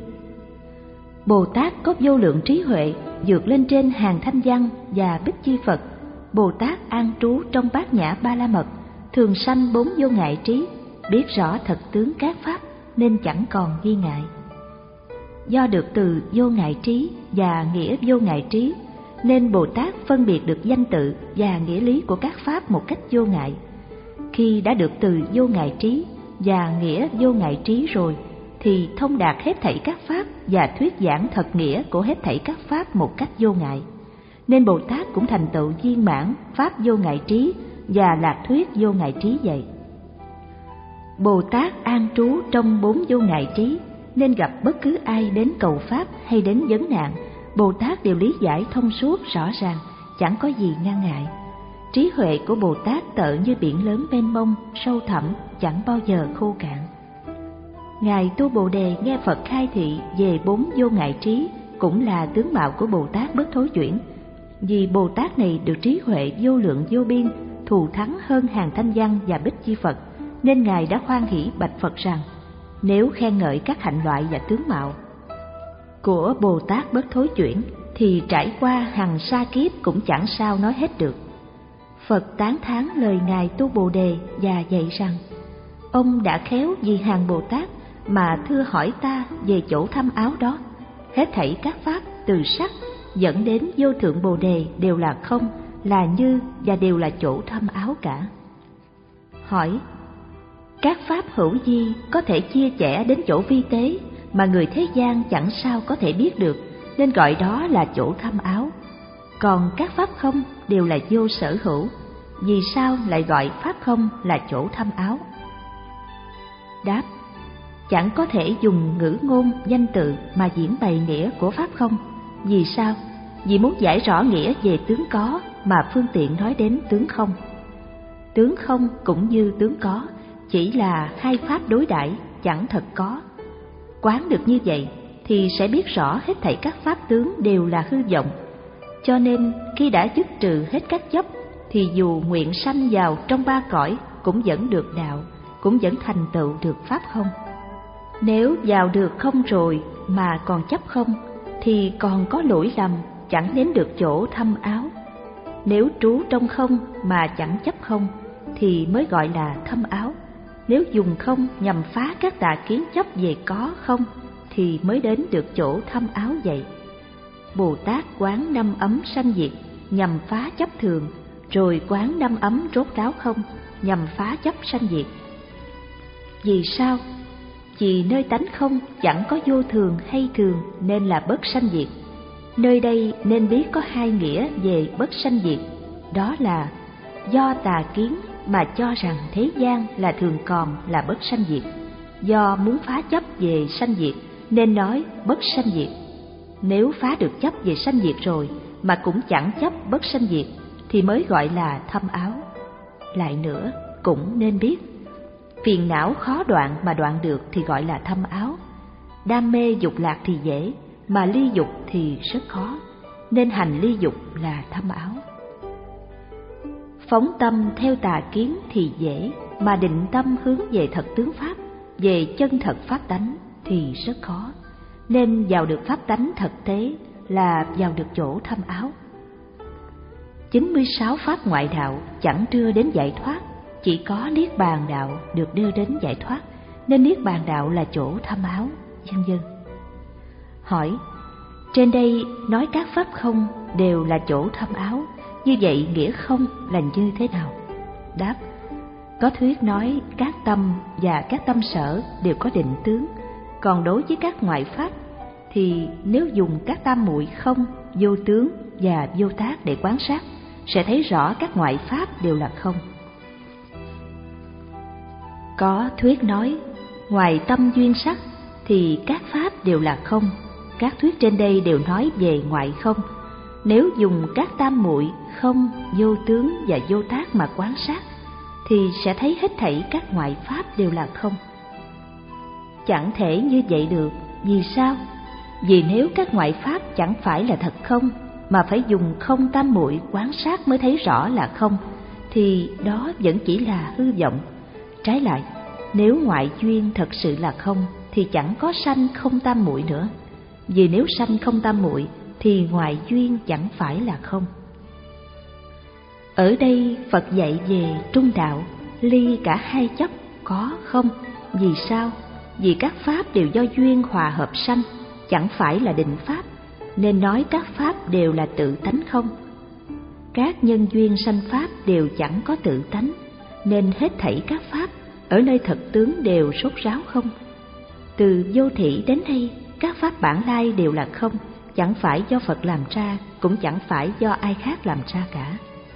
Bồ Tát có vô lượng trí huệ, vượt lên trên hàng thanh văn và bích chi Phật. Bồ Tát an trú trong Bát Nhã Ba La Mật, thường sanh bốn vô ngại trí, biết rõ thật tướng các pháp nên chẳng còn nghi ngại. Do được từ vô ngại trí và nghĩa vô ngại trí, nên Bồ Tát phân biệt được danh tự và nghĩa lý của các pháp một cách vô ngại. Khi đã được từ vô ngại trí và nghĩa vô ngại trí rồi, thì thông đạt hết thảy các pháp và thuyết giảng thật nghĩa của hết thảy các pháp một cách vô ngại. Nên Bồ Tát cũng thành tựu viên mãn pháp vô ngại trí và lạc thuyết vô ngại trí vậy. Bồ Tát an trú trong bốn vô ngại trí, nên gặp bất cứ ai đến cầu pháp hay đến vấn nạn, Bồ Tát đều lý giải thông suốt rõ ràng, chẳng có gì ngăn ngại. Trí huệ của Bồ Tát tợ như biển lớn mênh mông, sâu thẳm, chẳng bao giờ khô cạn. Ngài tu Bồ Đề nghe Phật khai thị về bốn vô ngại trí, cũng là tướng mạo của Bồ Tát bất thối chuyển. Vì Bồ Tát này được trí huệ vô lượng vô biên, thù thắng hơn hàng thanh văn và bích chi Phật, nên Ngài đã hoan hỷ bạch Phật rằng: Nếu khen ngợi các hạnh loại và tướng mạo của Bồ Tát bất thối chuyển, thì trải qua hằng sa kiếp cũng chẳng sao nói hết được. Phật tán thán lời Ngài tu Bồ Đề và dạy rằng: Ông đã khéo vì hàng Bồ Tát mà thưa hỏi ta về chỗ thâm áo đó. Hết thảy các pháp từ sắc dẫn đến vô thượng Bồ Đề đều là không, là như và đều là chỗ thâm áo cả. Hỏi: Các pháp hữu vi có thể chia sẻ đến chỗ vi tế mà người thế gian chẳng sao có thể biết được, nên gọi đó là chỗ thâm áo. Còn các pháp không đều là vô sở hữu, vì sao lại gọi pháp không là chỗ thâm áo? Đáp: Chẳng có thể dùng ngữ ngôn danh tự mà diễn bày nghĩa của pháp không. Vì sao? Vì muốn giải rõ nghĩa về tướng có mà phương tiện nói đến tướng không. Tướng không cũng như tướng có, chỉ là hai pháp đối đãi, chẳng thật có. Quán được như vậy thì sẽ biết rõ hết thảy các pháp tướng đều là hư vọng. Cho nên khi đã dứt trừ hết các chấp, thì dù nguyện sanh vào trong ba cõi cũng vẫn được đạo, cũng vẫn thành tựu được pháp không. Nếu vào được không rồi mà còn chấp không, thì còn có lỗi lầm, chẳng đến được chỗ thâm áo. Nếu trú trong không mà chẳng chấp không, thì mới gọi là thâm áo. Nếu dùng không nhằm phá các tà kiến chấp về có không, thì mới đến được chỗ thâm áo vậy. Bồ Tát quán năm ấm sanh diệt nhằm phá chấp thường, rồi quán năm ấm rốt ráo không nhằm phá chấp sanh diệt. Vì sao? Vì nơi tánh không chẳng có vô thường hay thường nên là bất sanh diệt. Nơi đây nên biết có hai nghĩa về bất sanh diệt, đó là do tà kiến mà cho rằng thế gian là thường còn là bất sanh diệt, do muốn phá chấp về sanh diệt nên nói bất sanh diệt. Nếu phá được chấp về sanh diệt rồi mà cũng chẳng chấp bất sanh diệt thì mới gọi là thâm áo. Lại nữa cũng nên biết, Phiền não khó đoạn mà đoạn được thì gọi là thâm áo. Đam mê dục lạc thì dễ, mà ly dục thì rất khó, nên hành ly dục là thâm áo. Phóng tâm theo tà kiến thì dễ, mà định tâm hướng về thật tướng pháp, về chân thật pháp tánh thì rất khó, nên vào được pháp tánh thực tế là vào được chỗ thâm áo. chín mươi sáu pháp ngoại đạo chẳng đưa đến giải thoát, chỉ có niết bàn đạo được đưa đến giải thoát, nên niết bàn đạo là chỗ thâm áo, vân vân. Hỏi: trên đây nói các pháp không đều là chỗ thâm áo, như vậy nghĩa không là như thế nào? Đáp: có thuyết nói các tâm và các tâm sở đều có định tướng, còn đối với các ngoại pháp thì nếu dùng các tam muội không, vô tướng và vô tác để quan sát, sẽ thấy rõ các ngoại pháp đều là không. Có thuyết nói ngoài tâm duyên sắc thì các pháp đều là không. Các thuyết trên đây đều nói về ngoại không. Nếu dùng các tam muội không, vô tướng và vô tác mà quan sát, thì sẽ thấy hết thảy các ngoại pháp đều là không. Chẳng thể như vậy được. Vì sao? Vì nếu các ngoại pháp chẳng phải là thật không, mà phải dùng không tam muội quan sát mới thấy rõ là không, thì đó vẫn chỉ là hư vọng. Trái lại, nếu ngoại duyên thật sự là không, thì chẳng có sanh không tam muội nữa. Vì nếu sanh không tam muội thì ngoại duyên chẳng phải là không. Ở đây Phật dạy về trung đạo, ly cả hai chấp có không. Vì sao? Vì các pháp đều do duyên hòa hợp sanh, chẳng phải là định pháp, nên nói các pháp đều là tự tánh không. Các nhân duyên sanh pháp đều chẳng có tự tánh, nên hết thảy các pháp ở nơi thật tướng đều sốt ráo không. Từ vô thỉ đến đây, các pháp bản lai đều là không, chẳng phải do Phật làm ra, cũng chẳng phải do ai khác làm ra cả.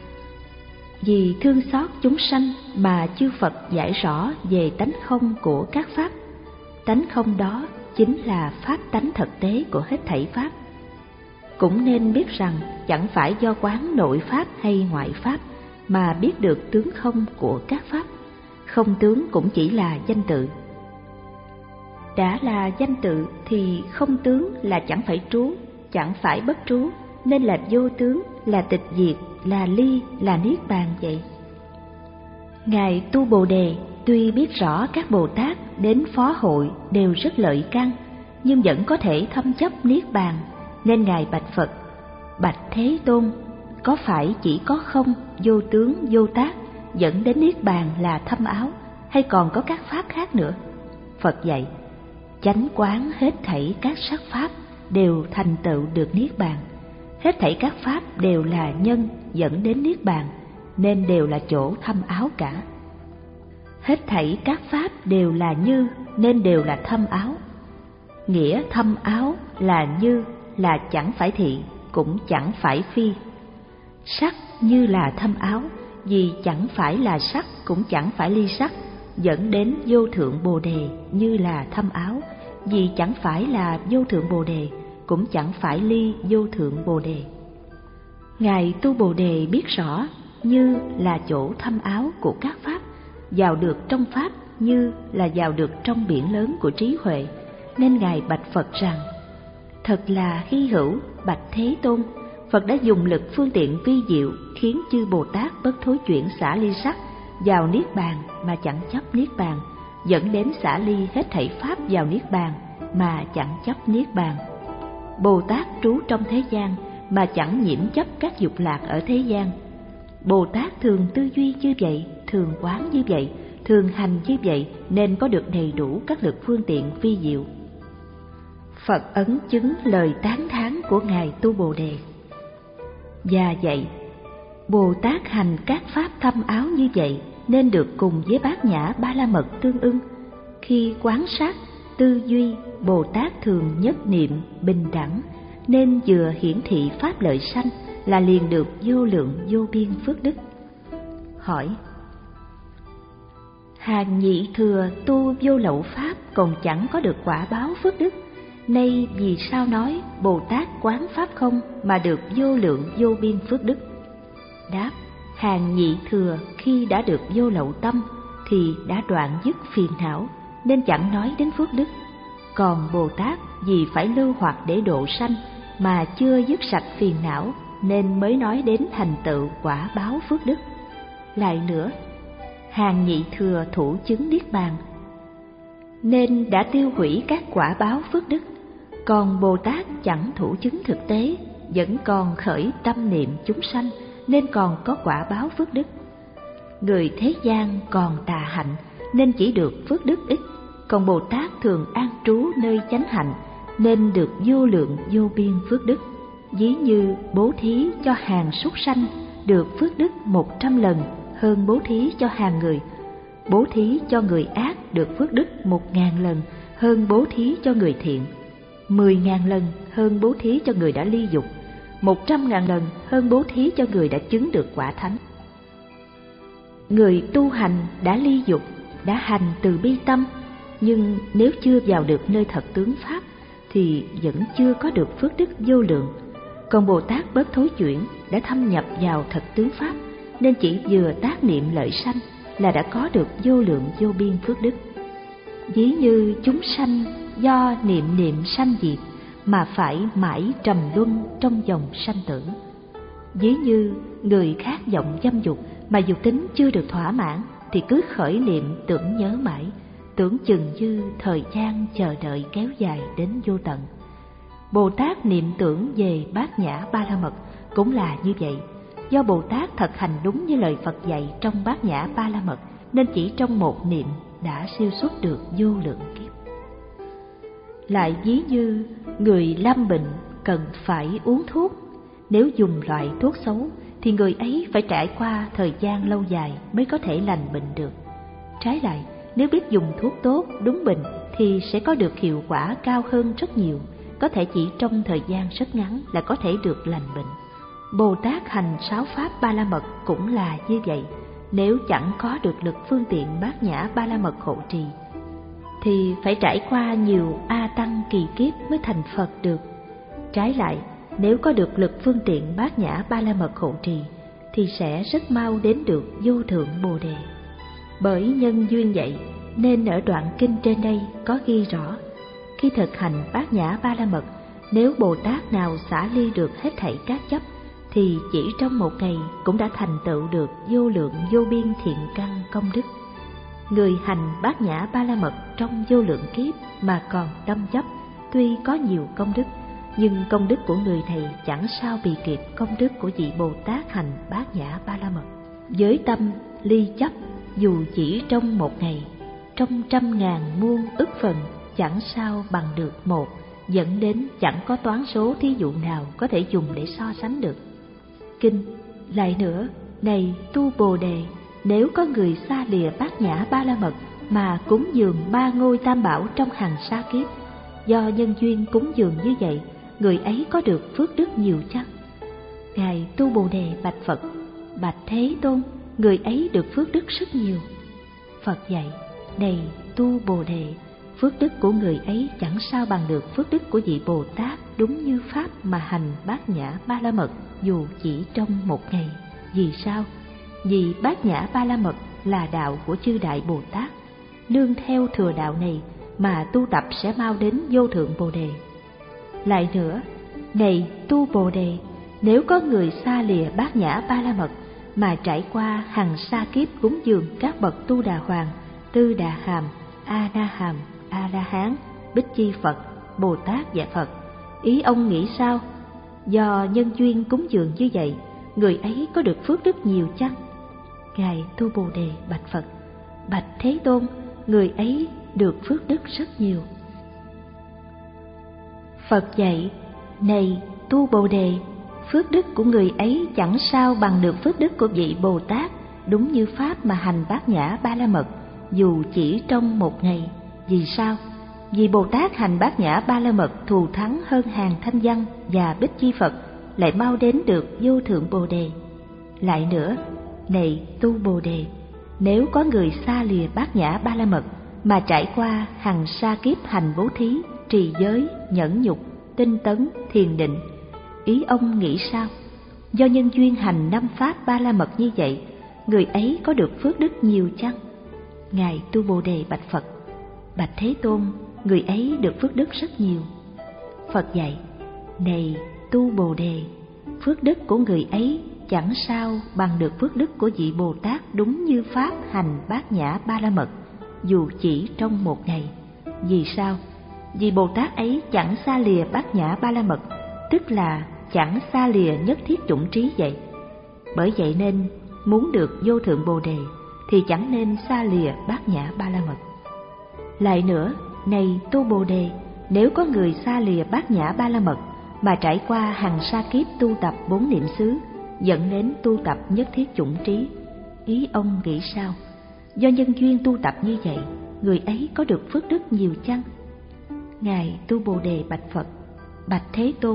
Vì thương xót chúng sanh mà chư Phật giải rõ về tánh không của các pháp. Tánh không đó chính là pháp tánh thực tế của hết thảy pháp. Cũng nên biết rằng chẳng phải do quán nội pháp hay ngoại pháp mà biết được tướng không của các pháp. Không tướng cũng chỉ là danh tự. Đã là danh tự thì không tướng là chẳng phải trú, chẳng phải bất trú, nên là vô tướng, là tịch diệt, là ly, là niết bàn vậy. Ngài tu Bồ Đề tuy biết rõ các Bồ Tát đến phó hội đều rất lợi căn, nhưng vẫn có thể thâm chấp niết bàn, nên Ngài bạch Phật: bạch Thế Tôn, có phải chỉ có không, vô tướng, vô tác dẫn đến niết bàn là thâm áo, hay còn có các pháp khác nữa? Phật dạy: chánh quán hết thảy các sắc pháp đều thành tựu được niết bàn. Hết thảy các pháp đều là nhân dẫn đến niết bàn, nên đều là chỗ thâm áo cả. Hết thảy các pháp đều là như, nên đều là thâm áo. Nghĩa thâm áo là như, là chẳng phải thị, cũng chẳng phải phi. Sắc như là thâm áo, vì chẳng phải là sắc, cũng chẳng phải ly sắc, dẫn đến vô thượng Bồ Đề như là thâm áo, vì chẳng phải là vô thượng Bồ Đề, cũng chẳng phải ly vô thượng Bồ Đề. Ngài tu Bồ Đề biết rõ như là chỗ thâm áo của các pháp, vào được trong pháp như là vào được trong biển lớn của trí huệ, nên Ngài bạch Phật rằng: thật là hy hữu, bạch Thế Tôn, Phật đã dùng lực phương tiện vi diệu khiến chư Bồ Tát bất thối chuyển xả ly sắc vào niết bàn mà chẳng chấp niết bàn, dẫn đến xả ly hết thảy pháp vào niết bàn mà chẳng chấp niết bàn. Bồ Tát trú trong thế gian mà chẳng nhiễm chấp các dục lạc ở thế gian. Bồ Tát thường tư duy như vậy, thường quán như vậy, thường hành như vậy, nên có được đầy đủ các lực phương tiện vi diệu. Phật ấn chứng lời tán thán của Ngài tu Bồ Đề. Và vậy, Bồ Tát hành các pháp thâm áo như vậy nên được cùng với Bát Nhã Ba La Mật tương ưng. Khi quán sát, tư duy, Bồ Tát thường nhất niệm, bình đẳng, nên vừa hiển thị pháp lợi sanh là liền được vô lượng vô biên phước đức. Hỏi: hàng nhị thừa tu vô lậu pháp còn chẳng có được quả báo phước đức, nay vì sao nói Bồ Tát quán pháp không mà được vô lượng vô biên phước đức? Đáp: hàng nhị thừa khi đã được vô lậu tâm thì đã đoạn dứt phiền não, nên chẳng nói đến phước đức. Còn Bồ Tát vì phải lưu hoạt để độ sanh mà chưa dứt sạch phiền não, nên mới nói đến thành tựu quả báo phước đức. Lại nữa, hàng nhị thừa thủ chứng niết bàn, nên đã tiêu hủy các quả báo phước đức. Còn Bồ Tát chẳng thủ chứng thực tế, vẫn còn khởi tâm niệm chúng sanh, nên còn có quả báo phước đức. Người thế gian còn tà hạnh, nên chỉ được phước đức ít. Còn Bồ Tát thường an trú nơi chánh hạnh, nên được vô lượng vô biên phước đức. Ví như bố thí cho hàng súc sanh, được phước đức một trăm lần hơn bố thí cho hàng người. Bố thí cho người ác được phước đức một ngàn lần hơn bố thí cho người thiện, mười ngàn lần hơn bố thí cho người đã ly dục, một trăm ngàn lần hơn bố thí cho người đã chứng được quả thánh. Người tu hành đã ly dục, đã hành từ bi tâm, nhưng nếu chưa vào được nơi thật tướng Pháp thì vẫn chưa có được phước đức vô lượng. Còn Bồ Tát bớt thối chuyển đã thâm nhập vào thật tướng Pháp, nên chỉ vừa tác niệm lợi sanh là đã có được vô lượng vô biên phước đức. Ví như chúng sanh do niệm niệm sanh diệt mà phải mãi trầm luân trong dòng sanh tử. Ví như người khát vọng dâm dục mà dục tính chưa được thỏa mãn thì cứ khởi niệm tưởng nhớ mãi, tưởng chừng như thời gian chờ đợi kéo dài đến vô tận. Bồ Tát niệm tưởng về Bát Nhã Ba La Mật cũng là như vậy. Do Bồ Tát thực hành đúng như lời Phật dạy trong Bát Nhã Ba La Mật, nên chỉ trong một niệm đã siêu xuất được vô lượng kiếp. Lại ví như người lâm bệnh cần phải uống thuốc, nếu dùng loại thuốc xấu thì người ấy phải trải qua thời gian lâu dài mới có thể lành bệnh được. Trái lại, nếu biết dùng thuốc tốt đúng bệnh thì sẽ có được hiệu quả cao hơn rất nhiều, có thể chỉ trong thời gian rất ngắn là có thể được lành bệnh. Bồ Tát hành sáu pháp Ba La Mật cũng là như vậy. Nếu chẳng có được lực phương tiện Bát Nhã Ba La Mật hộ trì thì phải trải qua nhiều A Tăng kỳ kiếp mới thành Phật được. Trái lại, nếu có được lực phương tiện Bát Nhã Ba La Mật hộ trì thì sẽ rất mau đến được vô thượng Bồ Đề. Bởi nhân duyên vậy nên ở đoạn kinh trên đây có ghi rõ, khi thực hành Bát Nhã Ba La Mật, nếu Bồ Tát nào xả ly được hết thảy các chấp thì chỉ trong một ngày cũng đã thành tựu được vô lượng vô biên thiện căn công đức. Người hành Bát Nhã Ba La Mật trong vô lượng kiếp mà còn đâm chấp, tuy có nhiều công đức, nhưng công đức của người này chẳng sao bì kịp công đức của vị Bồ Tát hành Bát Nhã Ba La Mật. Với tâm ly chấp, dù chỉ trong một ngày, trong trăm ngàn muôn ức phần chẳng sao bằng được một, dẫn đến chẳng có toán số thí dụ nào có thể dùng để so sánh được. Kinh lại nữa, này tu Bồ Đề, nếu có người xa lìa Bát Nhã Ba La Mật mà cúng dường ba ngôi tam bảo trong hàng sa kiếp, do nhân duyên cúng dường như vậy, người ấy có được phước đức nhiều chăng? Ngài tu Bồ Đề bạch Phật: bạch Thế Tôn, người ấy được phước đức rất nhiều. Phật dạy: này tu Bồ Đề, phước đức của người ấy chẳng sao bằng được phước đức của vị Bồ Tát đúng như pháp mà hành Bát Nhã Ba La Mật dù chỉ trong một ngày. Vì sao? Vì Bát Nhã Ba La Mật là đạo của chư Đại Bồ Tát, nương theo thừa đạo này mà tu tập sẽ mau đến vô thượng Bồ Đề. Lại nữa, này tu Bồ Đề, nếu có người xa lìa Bát Nhã Ba La Mật mà trải qua hằng sa kiếp cúng dường các bậc Tu Đà Hoàng, Tư Đà Hàm, A Na Hàm, A La Hán, Bích Chi Phật, Bồ Tát và Phật, ý ông nghĩ sao? Do nhân duyên cúng dường như vậy, người ấy có được phước đức nhiều chăng? Ngài tu Bồ Đề bạch Phật: bạch Thế Tôn, người ấy được phước đức rất nhiều. Phật dạy: này tu Bồ Đề, phước đức của người ấy chẳng sao bằng được phước đức của vị Bồ Tát đúng như pháp mà hành Bát Nhã Ba La Mật dù chỉ trong một ngày. Vì sao? Vì Bồ Tát hành Bát Nhã Ba La Mật thù thắng hơn hàng Thanh Văn và Bích Chi Phật, lại mau đến được vô thượng Bồ Đề. Lại nữa, này tu Bồ Đề, nếu có người xa lìa Bát Nhã Ba La Mật mà trải qua hằng sa kiếp hành bố thí, trì giới, nhẫn nhục, tinh tấn, thiền định, ý ông nghĩ sao? Do nhân duyên hành năm pháp Ba La Mật như vậy, người ấy có được phước đức nhiều chăng? Ngài Tu Bồ Đề bạch Phật: Bạch Thế Tôn, người ấy được phước đức rất nhiều. Phật dạy: Này Tu Bồ Đề, phước đức của người ấy chẳng sao bằng được phước đức của vị Bồ Tát đúng như pháp hành bát nhã ba la mật, dù chỉ trong một ngày. Vì sao? Vì Bồ Tát ấy chẳng xa lìa bát nhã ba la mật, tức là chẳng xa lìa nhất thiết chủng trí vậy. Bởi vậy nên muốn được vô thượng Bồ Đề thì chẳng nên xa lìa bát nhã ba la mật. Lại nữa, này Tu Bồ Đề, nếu có người xa lìa bát nhã ba la mật mà trải qua hằng sa kiếp tu tập bốn niệm xứ, dẫn đến tu tập nhất thiết chủng trí, ý ông nghĩ sao? Do nhân duyên tu tập như vậy, người ấy có được phước đức nhiều chăng? Ngài Tu Bồ Đề bạch Phật: Bạch Thế Tôn,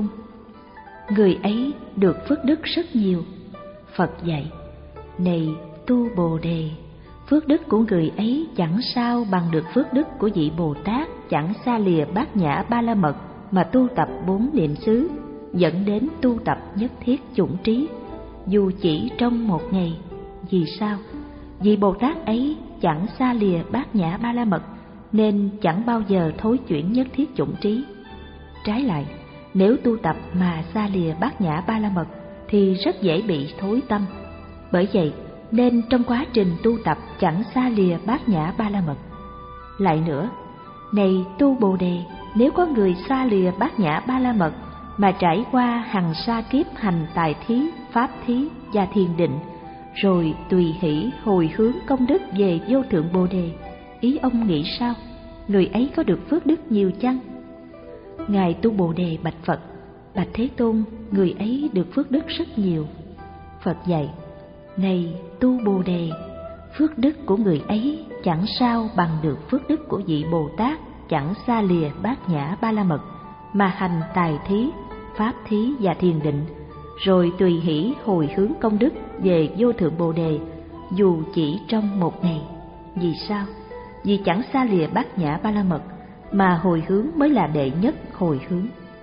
người ấy được phước đức rất nhiều. Phật dạy: Này Tu Bồ Đề, phước đức của người ấy chẳng sao bằng được phước đức của vị Bồ Tát chẳng xa lìa bát nhã ba la mật mà tu tập bốn niệm xứ, dẫn đến tu tập nhất thiết chủng trí, dù chỉ trong một ngày. Vì sao? Vì Bồ Tát ấy chẳng xa lìa bát nhã ba la mật nên chẳng bao giờ thối chuyển nhất thiết chủng trí. Trái lại, nếu tu tập mà xa lìa bát nhã ba la mật thì rất dễ bị thối tâm. Bởi vậy nên trong quá trình tu tập chẳng xa lìa bát nhã ba la mật. Lại nữa, này Tu Bồ Đề, nếu có người xa lìa bát nhã ba la mật mà trải qua hằng sa kiếp hành tài thí, pháp thí và thiền định, rồi tùy hỷ hồi hướng công đức về vô thượng Bồ Đề, ý ông nghĩ sao? Người ấy có được phước đức nhiều chăng? Ngài Tu Bồ Đề bạch Phật: Bạch Thế Tôn, người ấy được phước đức rất nhiều. Phật dạy: Này Tu Bồ Đề, phước đức của người ấy chẳng sao bằng được phước đức của vị Bồ Tát chẳng xa lìa bát nhã ba la mật mà hành tài thí, pháp thí và thiền định, rồi tùy hỷ hồi hướng công đức về vô thượng Bồ Đề, dù chỉ trong một ngày. Vì sao? Vì chẳng xa lìa bát nhã ba la mật mà hồi hướng mới là đệ nhất hồi hướng.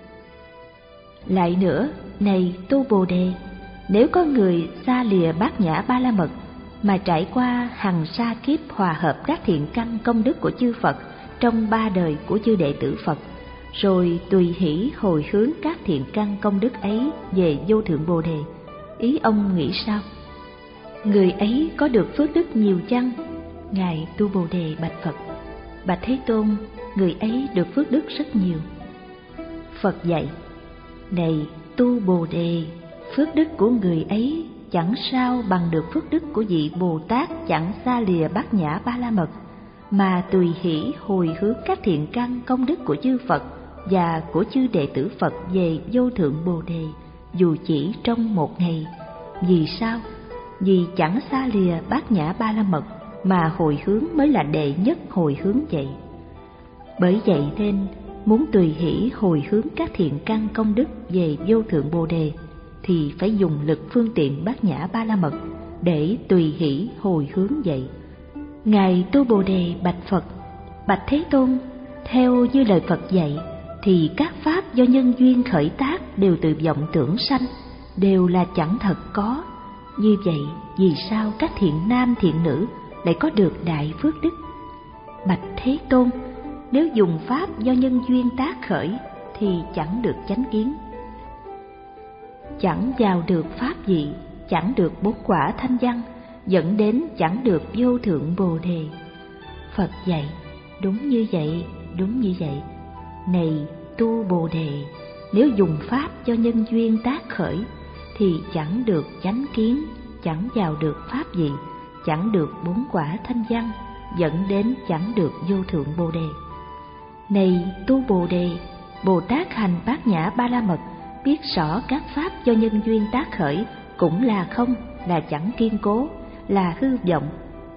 Lại nữa, này Tu Bồ Đề, nếu có người xa lìa bát nhã ba la mật mà trải qua hằng sa kiếp hòa hợp các thiện căn công đức của chư Phật trong ba đời của chư đệ tử Phật, rồi tùy hỷ hồi hướng các thiện căn công đức ấy về vô thượng Bồ Đề, ý ông nghĩ sao? Người ấy có được phước đức nhiều chăng? Ngài Tu Bồ Đề bạch Phật: Bạch Thế Tôn, người ấy được phước đức rất nhiều. Phật dạy: Này Tu Bồ Đề, phước đức của người ấy chẳng sao bằng được phước đức của vị Bồ Tát chẳng xa lìa bát nhã ba la mật mà tùy hỷ hồi hướng các thiện căn công đức của chư Phật và của chư đệ tử Phật về vô thượng Bồ Đề, dù chỉ trong một ngày. Vì sao? Vì chẳng xa lìa bát nhã ba la mật mà hồi hướng mới là đệ nhất hồi hướng vậy. Bởi vậy nên muốn tùy hỷ hồi hướng các thiện căn công đức về vô thượng Bồ Đề thì phải dùng lực phương tiện bát nhã ba la mật để tùy hỷ hồi hướng vậy. Ngài Tu Bồ Đề bạch Phật: Bạch Thế Tôn, theo như lời Phật dạy thì các pháp do nhân duyên khởi tác đều từ vọng tưởng sanh, đều là chẳng thật có. Như vậy, vì sao các thiện nam thiện nữ lại có được đại phước đức? Bạch Thế Tôn, nếu dùng pháp do nhân duyên tác khởi thì chẳng được chánh kiến, chẳng vào được pháp vị, chẳng được bốn quả thanh văn, dẫn đến chẳng được vô thượng Bồ Đề. Phật dạy: Đúng như vậy, đúng như vậy. Này Tu Bồ Đề, nếu dùng pháp do nhân duyên tác khởi thì chẳng được chánh kiến, chẳng vào được pháp vị, chẳng được bốn quả thanh văn, dẫn đến chẳng được vô thượng Bồ Đề. Này Tu Bồ Đề, Bồ Tát hành bát nhã ba la mật biết rõ các pháp do nhân duyên tác khởi cũng là không, là chẳng kiên cố, là hư vọng,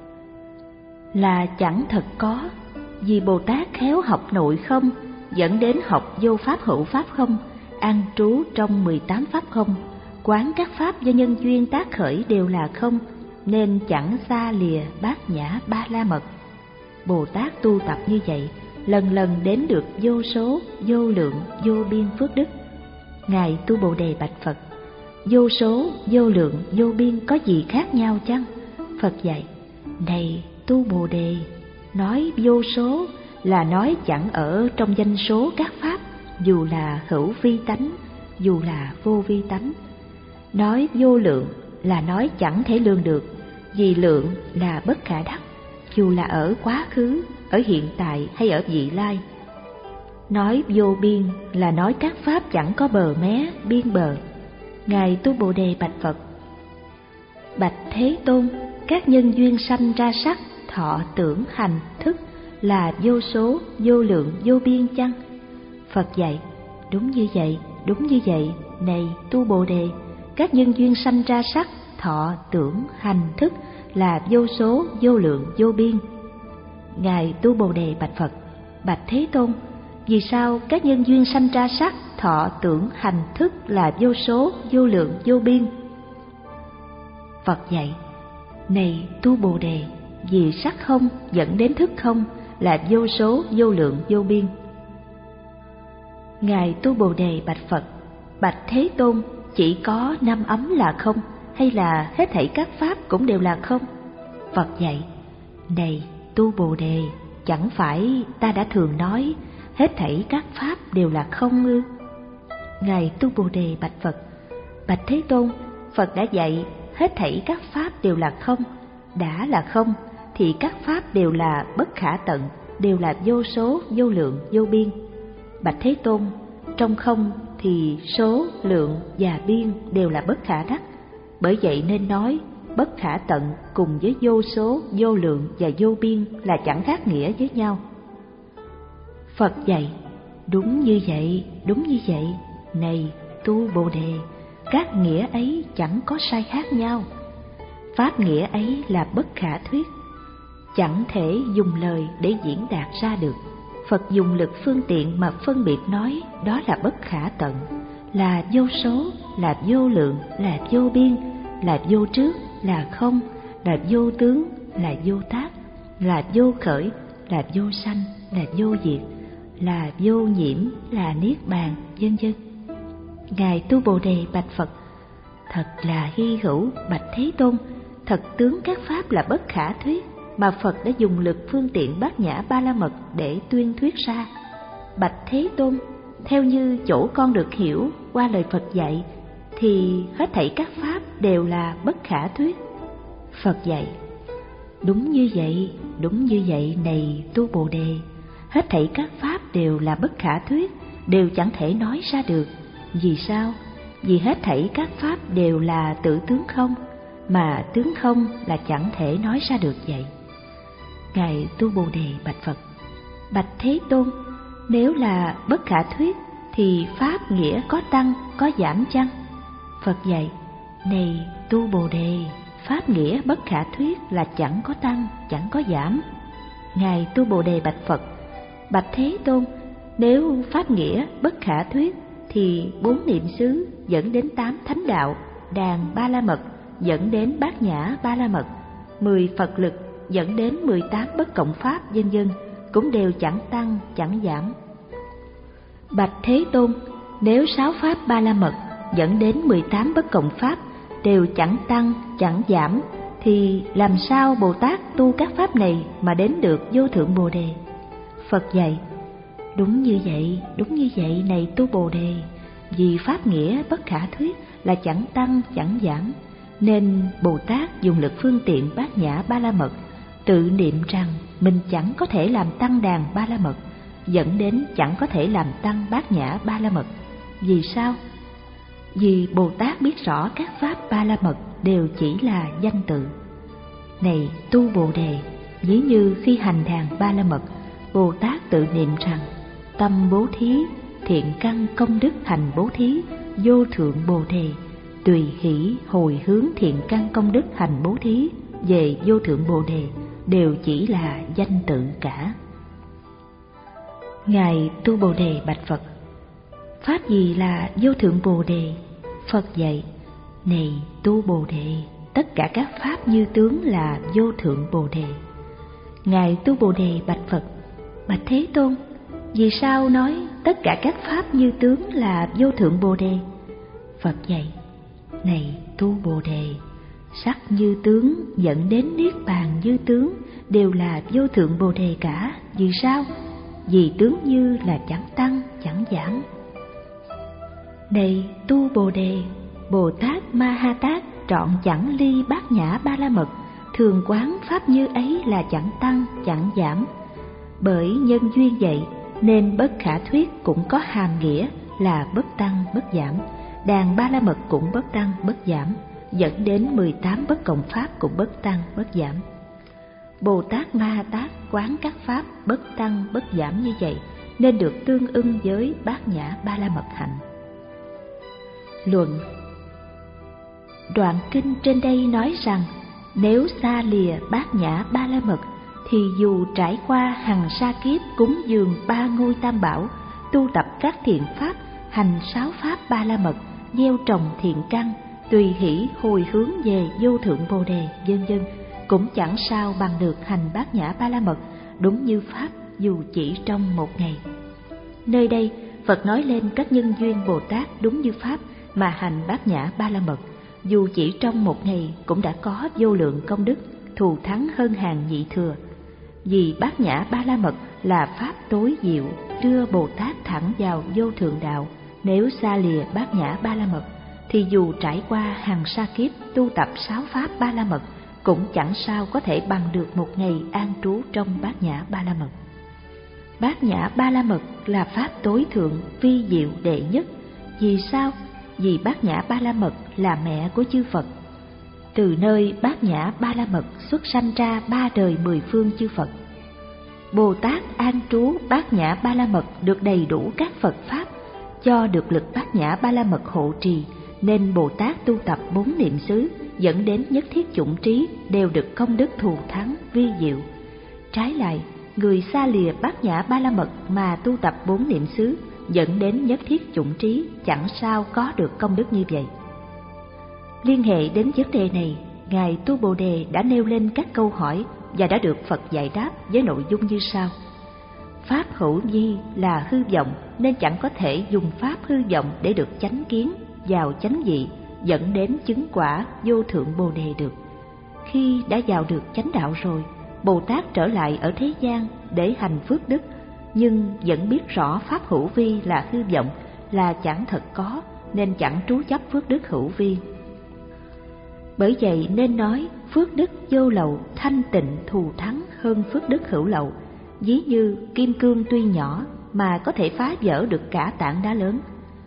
là chẳng thật có. Vì Bồ Tát khéo học nội không, dẫn đến học vô pháp hữu pháp không, an trú trong mười tám pháp không, quán các pháp do nhân duyên tác khởi đều là không, nên chẳng xa lìa bát nhã ba la mật. Bồ Tát tu tập như vậy, lần lần đến được vô số, vô lượng, vô biên phước đức. Ngài Tu Bồ Đề bạch Phật: Vô số, vô lượng, vô biên có gì khác nhau chăng? Phật dạy: Này tu Bồ Đề, nói vô số là nói chẳng ở trong danh số các pháp, dù là hữu vi tánh, dù là vô vi tánh. Nói vô lượng là nói chẳng thể lường được, vì lượng là bất khả đắc, dù là ở quá khứ, ở hiện tại hay ở vị lai. Nói vô biên là nói các pháp chẳng có bờ mé, biên bờ. Ngài tu Bồ Đề bạch Phật: Bạch Thế Tôn, các nhân duyên sanh ra sắc, thọ, tưởng, hành, thức là vô số, vô lượng, vô biên chăng? Phật dạy: Đúng như vậy, đúng như vậy, này tu Bồ Đề, các nhân duyên sanh ra sắc, thọ, tưởng, hành, thức là vô số, vô lượng, vô biên. Ngài tu Bồ Đề bạch Phật: Bạch Thế Tôn, vì sao các nhân duyên sanh ra sắc, thọ, tưởng, hành, thức là vô số, vô lượng, vô biên? Phật dạy: Này tu Bồ Đề, vì sắc không dẫn đến thức không là vô số, vô lượng, vô biên. Ngài tu Bồ Đề bạch Phật: Bạch Thế Tôn, chỉ có năm ấm là không, hay là hết thảy các pháp cũng đều là không? Phật dạy: Này tu Bồ Đề, chẳng phải ta đã thường nói hết thảy các pháp đều là không ư? Ngài tu Bồ Đề bạch Phật: Bạch Thế Tôn, Phật đã dạy hết thảy các pháp đều là không. Đã là không thì các pháp đều là bất khả tận, đều là vô số, vô lượng, vô biên. Bạch Thế Tôn, trong không thì số, lượng và biên đều là bất khả đắc. Bởi vậy nên nói bất khả tận cùng với vô số, vô lượng và vô biên là chẳng khác nghĩa với nhau. Phật dạy: Đúng như vậy, đúng như vậy, này tu Bồ Đề, các nghĩa ấy chẳng có sai khác nhau. Pháp nghĩa ấy là bất khả thuyết, chẳng thể dùng lời để diễn đạt ra được. Phật dùng lực phương tiện mà phân biệt nói, đó là bất khả tận, là vô số, là vô lượng, là vô biên, là vô trước, là không, là vô tướng, là vô tác, là vô khởi, là vô sanh, là vô diệt, là vô nhiễm, là niết bàn, vân vân. Ngài tu Bồ Đề bạch Phật: Thật là hy hữu, Bạch Thế Tôn, thật tướng các pháp là bất khả thuyết, mà Phật đã dùng lực phương tiện bát nhã ba la mật để tuyên thuyết ra. Bạch Thế Tôn, theo như chỗ con được hiểu qua lời Phật dạy, thì hết thảy các pháp đều là bất khả thuyết. Phật dạy: Đúng như vậy, đúng như vậy, này tu Bồ Đề, hết thảy các pháp đều là bất khả thuyết, đều chẳng thể nói ra được. Vì sao? Vì hết thảy các pháp đều là tự tướng không, mà tướng không là chẳng thể nói ra được vậy. Ngài tu Bồ Đề bạch Phật: Bạch Thế Tôn, nếu là bất khả thuyết thì pháp nghĩa có tăng, có giảm chăng? Phật dạy: Này tu Bồ Đề, pháp nghĩa bất khả thuyết là chẳng có tăng, chẳng có giảm. Ngài tu Bồ Đề bạch Phật: Bạch Thế Tôn, nếu pháp nghĩa bất khả thuyết thì bốn niệm xứ dẫn đến tám thánh đạo, đàn ba la mật dẫn đến bát nhã ba la mật, mười Phật lực dẫn đến mười tám bất cộng pháp, vân vân, cũng đều chẳng tăng, chẳng giảm. Bạch Thế Tôn, nếu sáu pháp ba la mật dẫn đến mười tám bất cộng pháp đều chẳng tăng, chẳng giảm, thì làm sao Bồ Tát tu các pháp này mà đến được vô thượng Bồ Đề? Phật dạy: Đúng như vậy, đúng như vậy, này tu Bồ Đề, vì pháp nghĩa bất khả thuyết là chẳng tăng, chẳng giảm, nên Bồ Tát dùng lực phương tiện bát nhã ba la mật tự niệm rằng mình chẳng có thể làm tăng đàn ba la mật, dẫn đến chẳng có thể làm tăng bát nhã ba la mật. Vì sao? Vì Bồ Tát biết rõ các pháp ba la mật đều chỉ là danh tự. Này tu Bồ Đề, ví như khi hành đàn ba la mật, Bồ Tát tự niệm rằng tâm bố thí, thiện căn công đức hành bố thí, vô thượng Bồ Đề, tùy hỷ hồi hướng thiện căn công đức hành bố thí về vô thượng Bồ Đề, đều chỉ là danh tự cả. Ngài tu Bồ Đề bạch Phật: Pháp gì là vô thượng Bồ Đề? Phật dạy: Này tu Bồ Đề, tất cả các pháp như tướng là vô thượng Bồ Đề. Ngài tu Bồ Đề bạch Phật: Bạch Thế Tôn, vì sao nói tất cả các pháp như tướng là vô thượng Bồ Đề? Phật dạy: Này tu Bồ Đề, sắc như tướng dẫn đến niết bàn như tướng, đều là vô thượng Bồ Đề cả. Vì sao? Vì tướng như là chẳng tăng chẳng giảm. Này tu Bồ Đề, Bồ Tát Ma Ha Tát trọn chẳng ly bát nhã ba la mật, thường quán pháp như ấy là chẳng tăng chẳng giảm. Bởi nhân duyên vậy nên bất khả thuyết cũng có hàm nghĩa là bất tăng bất giảm, đàn ba la mật cũng bất tăng bất giảm, dẫn đến mười tám bất cộng pháp cũng bất tăng bất giảm. Bồ Tát Ma Ha Tát quán các pháp bất tăng bất giảm như vậy nên được tương ưng với bát nhã ba la mật hạnh. Luận: đoạn kinh trên đây nói rằng nếu xa lìa bát nhã ba la mật thì dù trải qua hằng sa kiếp cúng dường ba ngôi tam bảo, tu tập các thiện pháp, hành sáu pháp ba la mật, gieo trồng thiện căn, tùy hỷ hồi hướng về vô thượng Bồ Đề, vân vân, cũng chẳng sao bằng được hành bát nhã ba la mật đúng như pháp dù chỉ trong một ngày. Nơi đây Phật nói lên các nhân duyên Bồ Tát đúng như pháp mà hành bát nhã ba la mật, dù chỉ trong một ngày cũng đã có vô lượng công đức, thù thắng hơn hàng nhị thừa. Vì bát nhã ba la mật là pháp tối diệu, đưa Bồ Tát thẳng vào vô thượng đạo. Nếu xa lìa bát nhã ba la mật thì dù trải qua hàng sa kiếp tu tập sáu pháp ba la mật cũng chẳng sao có thể bằng được một ngày an trú trong bát nhã ba la mật. Bát nhã ba la mật là pháp tối thượng, vi diệu đệ nhất. Vì sao? Vì bát nhã ba la mật là mẹ của chư Phật. Từ nơi bát nhã ba la mật xuất sanh ra ba đời mười phương chư Phật. Bồ Tát an trú bát nhã ba la mật được đầy đủ các Phật pháp, cho được lực bát nhã ba la mật hộ trì, nên Bồ Tát tu tập bốn niệm xứ dẫn đến nhất thiết chủng trí đều được công đức thù thắng vi diệu. Trái lại, người xa lìa bát nhã ba la mật mà tu tập bốn niệm xứ dẫn đến nhất thiết chủng trí chẳng sao có được công đức như vậy. Liên hệ đến vấn đề này, Ngài Tu Bồ Đề đã nêu lên các câu hỏi và đã được Phật giải đáp với nội dung như sau. Pháp hữu vi là hư vọng nên chẳng có thể dùng pháp hư vọng để được chánh kiến vào chánh vị, dẫn đến chứng quả vô thượng Bồ Đề được. Khi đã vào được chánh đạo rồi, Bồ Tát trở lại ở thế gian để hành phước đức, nhưng vẫn biết rõ pháp hữu vi là hư vọng, là chẳng thật có, nên chẳng trú chấp phước đức hữu vi. Bởi vậy nên nói phước đức vô lậu thanh tịnh thù thắng hơn phước đức hữu lậu. Ví như kim cương tuy nhỏ mà có thể phá vỡ được cả tảng đá lớn.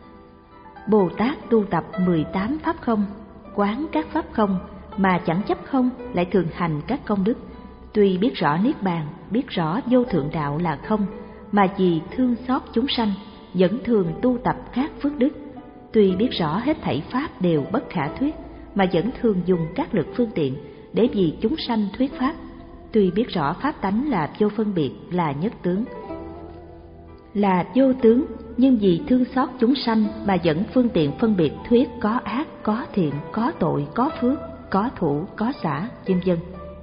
Bồ Tát tu tập mười tám pháp không, quán các pháp không mà chẳng chấp không, lại thường hành các công đức. Tuy biết rõ niết bàn, biết rõ vô thượng đạo là không, mà vì thương xót chúng sanh vẫn thường tu tập các phước đức. Tuy biết rõ hết thảy pháp đều bất khả thuyết, mà vẫn thường dùng các lực phương tiện để vì chúng sanh thuyết pháp. Tuy biết rõ pháp tánh là vô phân biệt, là nhất tướng, là vô tướng, nhưng vì thương xót chúng sanh mà vẫn phương tiện phân biệt thuyết có ác, có thiện, có tội, có phước, có thủ, có xả, vân vân.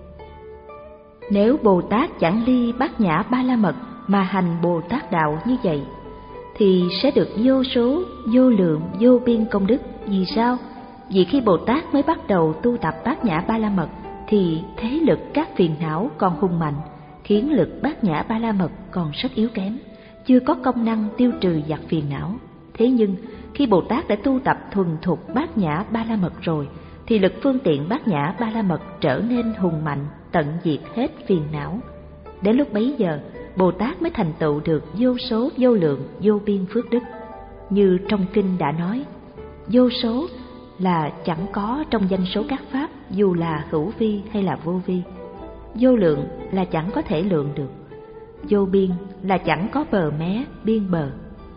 Nếu Bồ Tát chẳng ly bát nhã ba la mật mà hành Bồ Tát đạo như vậy, thì sẽ được vô số, vô lượng, vô biên công đức. Vì sao? Vì khi Bồ Tát mới bắt đầu tu tập bát nhã ba la mật thì thế lực các phiền não còn hùng mạnh, khiến lực bát nhã ba la mật còn rất yếu kém, chưa có công năng tiêu trừ giặc phiền não. Thế nhưng khi Bồ Tát đã tu tập thuần thục bát nhã ba la mật rồi, thì lực phương tiện bát nhã ba la mật trở nên hùng mạnh, tận diệt hết phiền não. Đến lúc bấy giờ, Bồ Tát mới thành tựu được vô số, vô lượng, vô biên phước đức. Như trong kinh đã nói, vô số là chẳng có trong danh số các pháp, dù là hữu vi hay là vô vi. Vô lượng là chẳng có thể lượng được. Vô biên là chẳng có bờ mé, biên bờ.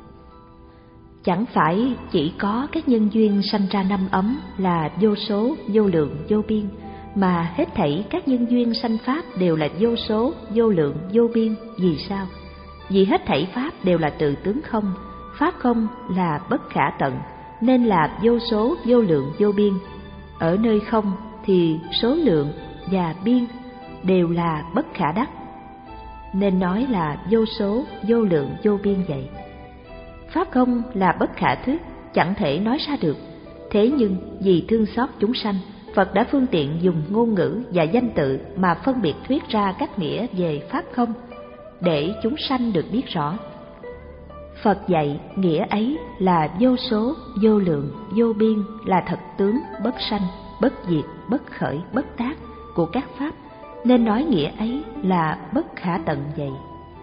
Chẳng phải chỉ có các nhân duyên sanh ra năm ấm là vô số, vô lượng, vô biên, mà hết thảy các nhân duyên sanh pháp đều là vô số, vô lượng, vô biên. Vì sao? Vì hết thảy pháp đều là tự tướng không, pháp không là bất khả tận, nên là vô số, vô lượng, vô biên. Ở nơi không thì số lượng và biên đều là bất khả đắc, nên nói là vô số, vô lượng, vô biên vậy. Pháp không là bất khả thuyết, chẳng thể nói ra được. Thế nhưng vì thương xót chúng sanh Phật đã phương tiện dùng ngôn ngữ và danh tự mà phân biệt thuyết ra các nghĩa về pháp không, để chúng sanh được biết rõ. Phật dạy nghĩa ấy là vô số, vô lượng, vô biên, là thật tướng, bất sanh, bất diệt, bất khởi, bất tác của các pháp, nên nói nghĩa ấy là bất khả tận vậy.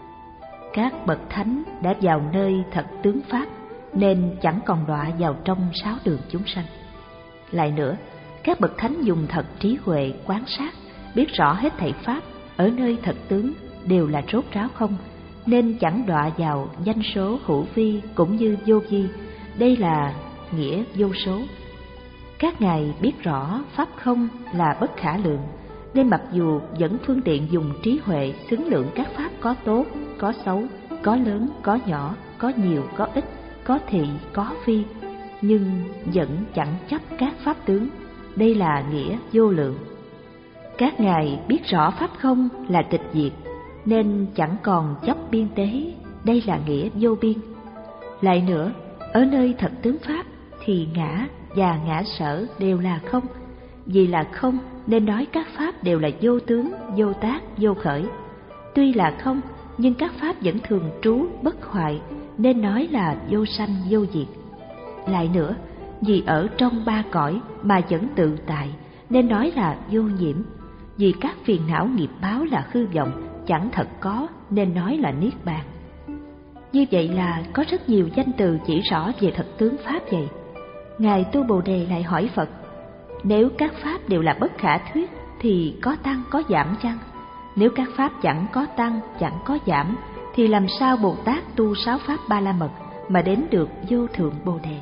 Các bậc thánh đã vào nơi thật tướng pháp, nên chẳng còn đọa vào trong sáu đường chúng sanh. Lại nữa, các bậc thánh dùng thật trí huệ quán sát, biết rõ hết thảy pháp ở nơi thật tướng đều là rốt ráo không, nên chẳng đọa vào danh số hữu vi cũng như vô vi. Đây là nghĩa vô số. Các ngài biết rõ pháp không là bất khả lượng, nên mặc dù vẫn phương tiện dùng trí huệ xứng lượng các pháp có tốt, có xấu, có lớn, có nhỏ, có nhiều, có ít, có thị, có phi, nhưng vẫn chẳng chấp các pháp tướng. Đây là nghĩa vô lượng. Các ngài biết rõ pháp không là tịch diệt, nên chẳng còn chấp biên tế. Đây là nghĩa vô biên. Lại nữa, ở nơi thật tướng pháp thì ngã và ngã sở đều là không. Vì là không nên nói các pháp đều là vô tướng, vô tác, vô khởi. Tuy là không, nhưng các pháp vẫn thường trú bất hoại, nên nói là vô sanh, vô diệt. Lại nữa, vì ở trong ba cõi mà vẫn tự tại, nên nói là vô nhiễm. Vì các phiền não nghiệp báo là hư vọng, chẳng thật có, nên nói là niết bàn. Như vậy là có rất nhiều danh từ chỉ rõ về thật tướng pháp vậy. Ngài Tu Bồ Đề lại hỏi Phật: nếu các pháp đều là bất khả thuyết thì có tăng có giảm chăng? Nếu các pháp chẳng có tăng, chẳng có giảm, thì làm sao Bồ Tát tu sáu pháp ba la mật mà đến được vô thượng Bồ Đề?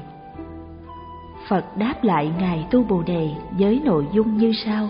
Phật đáp lại Ngài Tu Bồ Đề với nội dung như sau: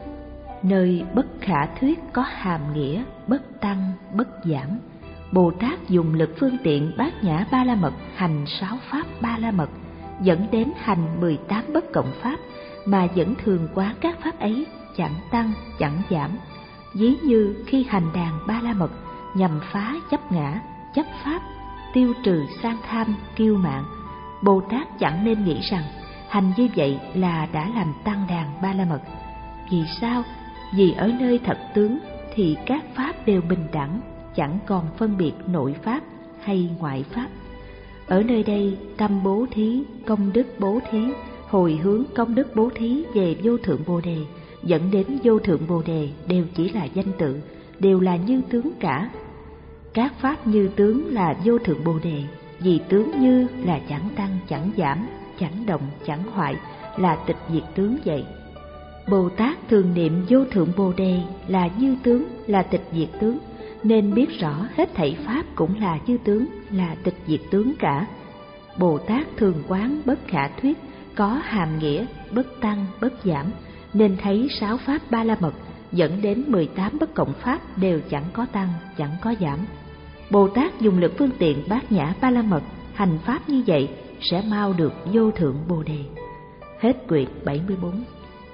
nơi bất khả thuyết có hàm nghĩa bất tăng, bất giảm. Bồ Tát dùng lực phương tiện bát nhã ba la mật hành sáu pháp ba la mật, dẫn đến hành mười tám bất cộng pháp, mà vẫn thường quán các pháp ấy chẳng tăng chẳng giảm. Ví như khi hành đàn ba la mật nhằm phá chấp ngã, chấp pháp, tiêu trừ sang tham, kiêu mạn, Bồ Tát chẳng nên nghĩ rằng hành như vậy là đã làm tăng đàn ba la mật. Vì sao? Vì ở nơi thật tướng thì các pháp đều bình đẳng, chẳng còn phân biệt nội pháp hay ngoại pháp. Ở nơi đây, tâm bố thí, công đức bố thí, hồi hướng công đức bố thí về vô thượng Bồ Đề, dẫn đến vô thượng Bồ Đề đều chỉ là danh tự, đều là như tướng cả. Các pháp như tướng là vô thượng Bồ Đề, vì tướng như là chẳng tăng chẳng giảm, chẳng động chẳng hoại, là tịch diệt tướng vậy. Bồ Tát thường niệm vô thượng Bồ Đề là như tướng, là tịch diệt tướng, nên biết rõ hết thảy pháp cũng là như tướng, là tịch diệt tướng cả. Bồ Tát thường quán bất khả thuyết, có hàm nghĩa bất tăng bất giảm, nên thấy sáu pháp ba la mật dẫn đến mười tám bất cộng pháp đều chẳng có tăng, chẳng có giảm. Bồ Tát dùng lực phương tiện bát nhã ba la mật hành pháp như vậy sẽ mau được vô thượng Bồ Đề. Hết quyển bảy mươi bốn.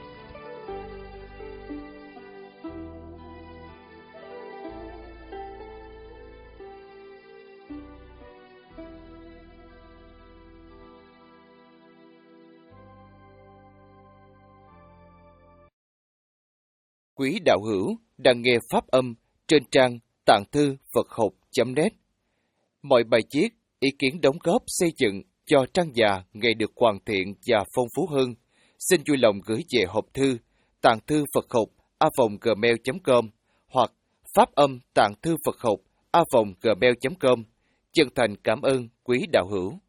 Quý đạo hữu đang nghe pháp âm trên trang tạng thư Phật học chấm net. Mọi bài viết, ý kiến đóng góp xây dựng cho trang già ngày được hoàn thiện và phong phú hơn, xin vui lòng gửi về hộp thư tạng thư Phật học a vòng gmail chấm com hoặc pháp âm tạng thư Phật học a vòng gmail chấm com. Chân thành cảm ơn quý đạo hữu.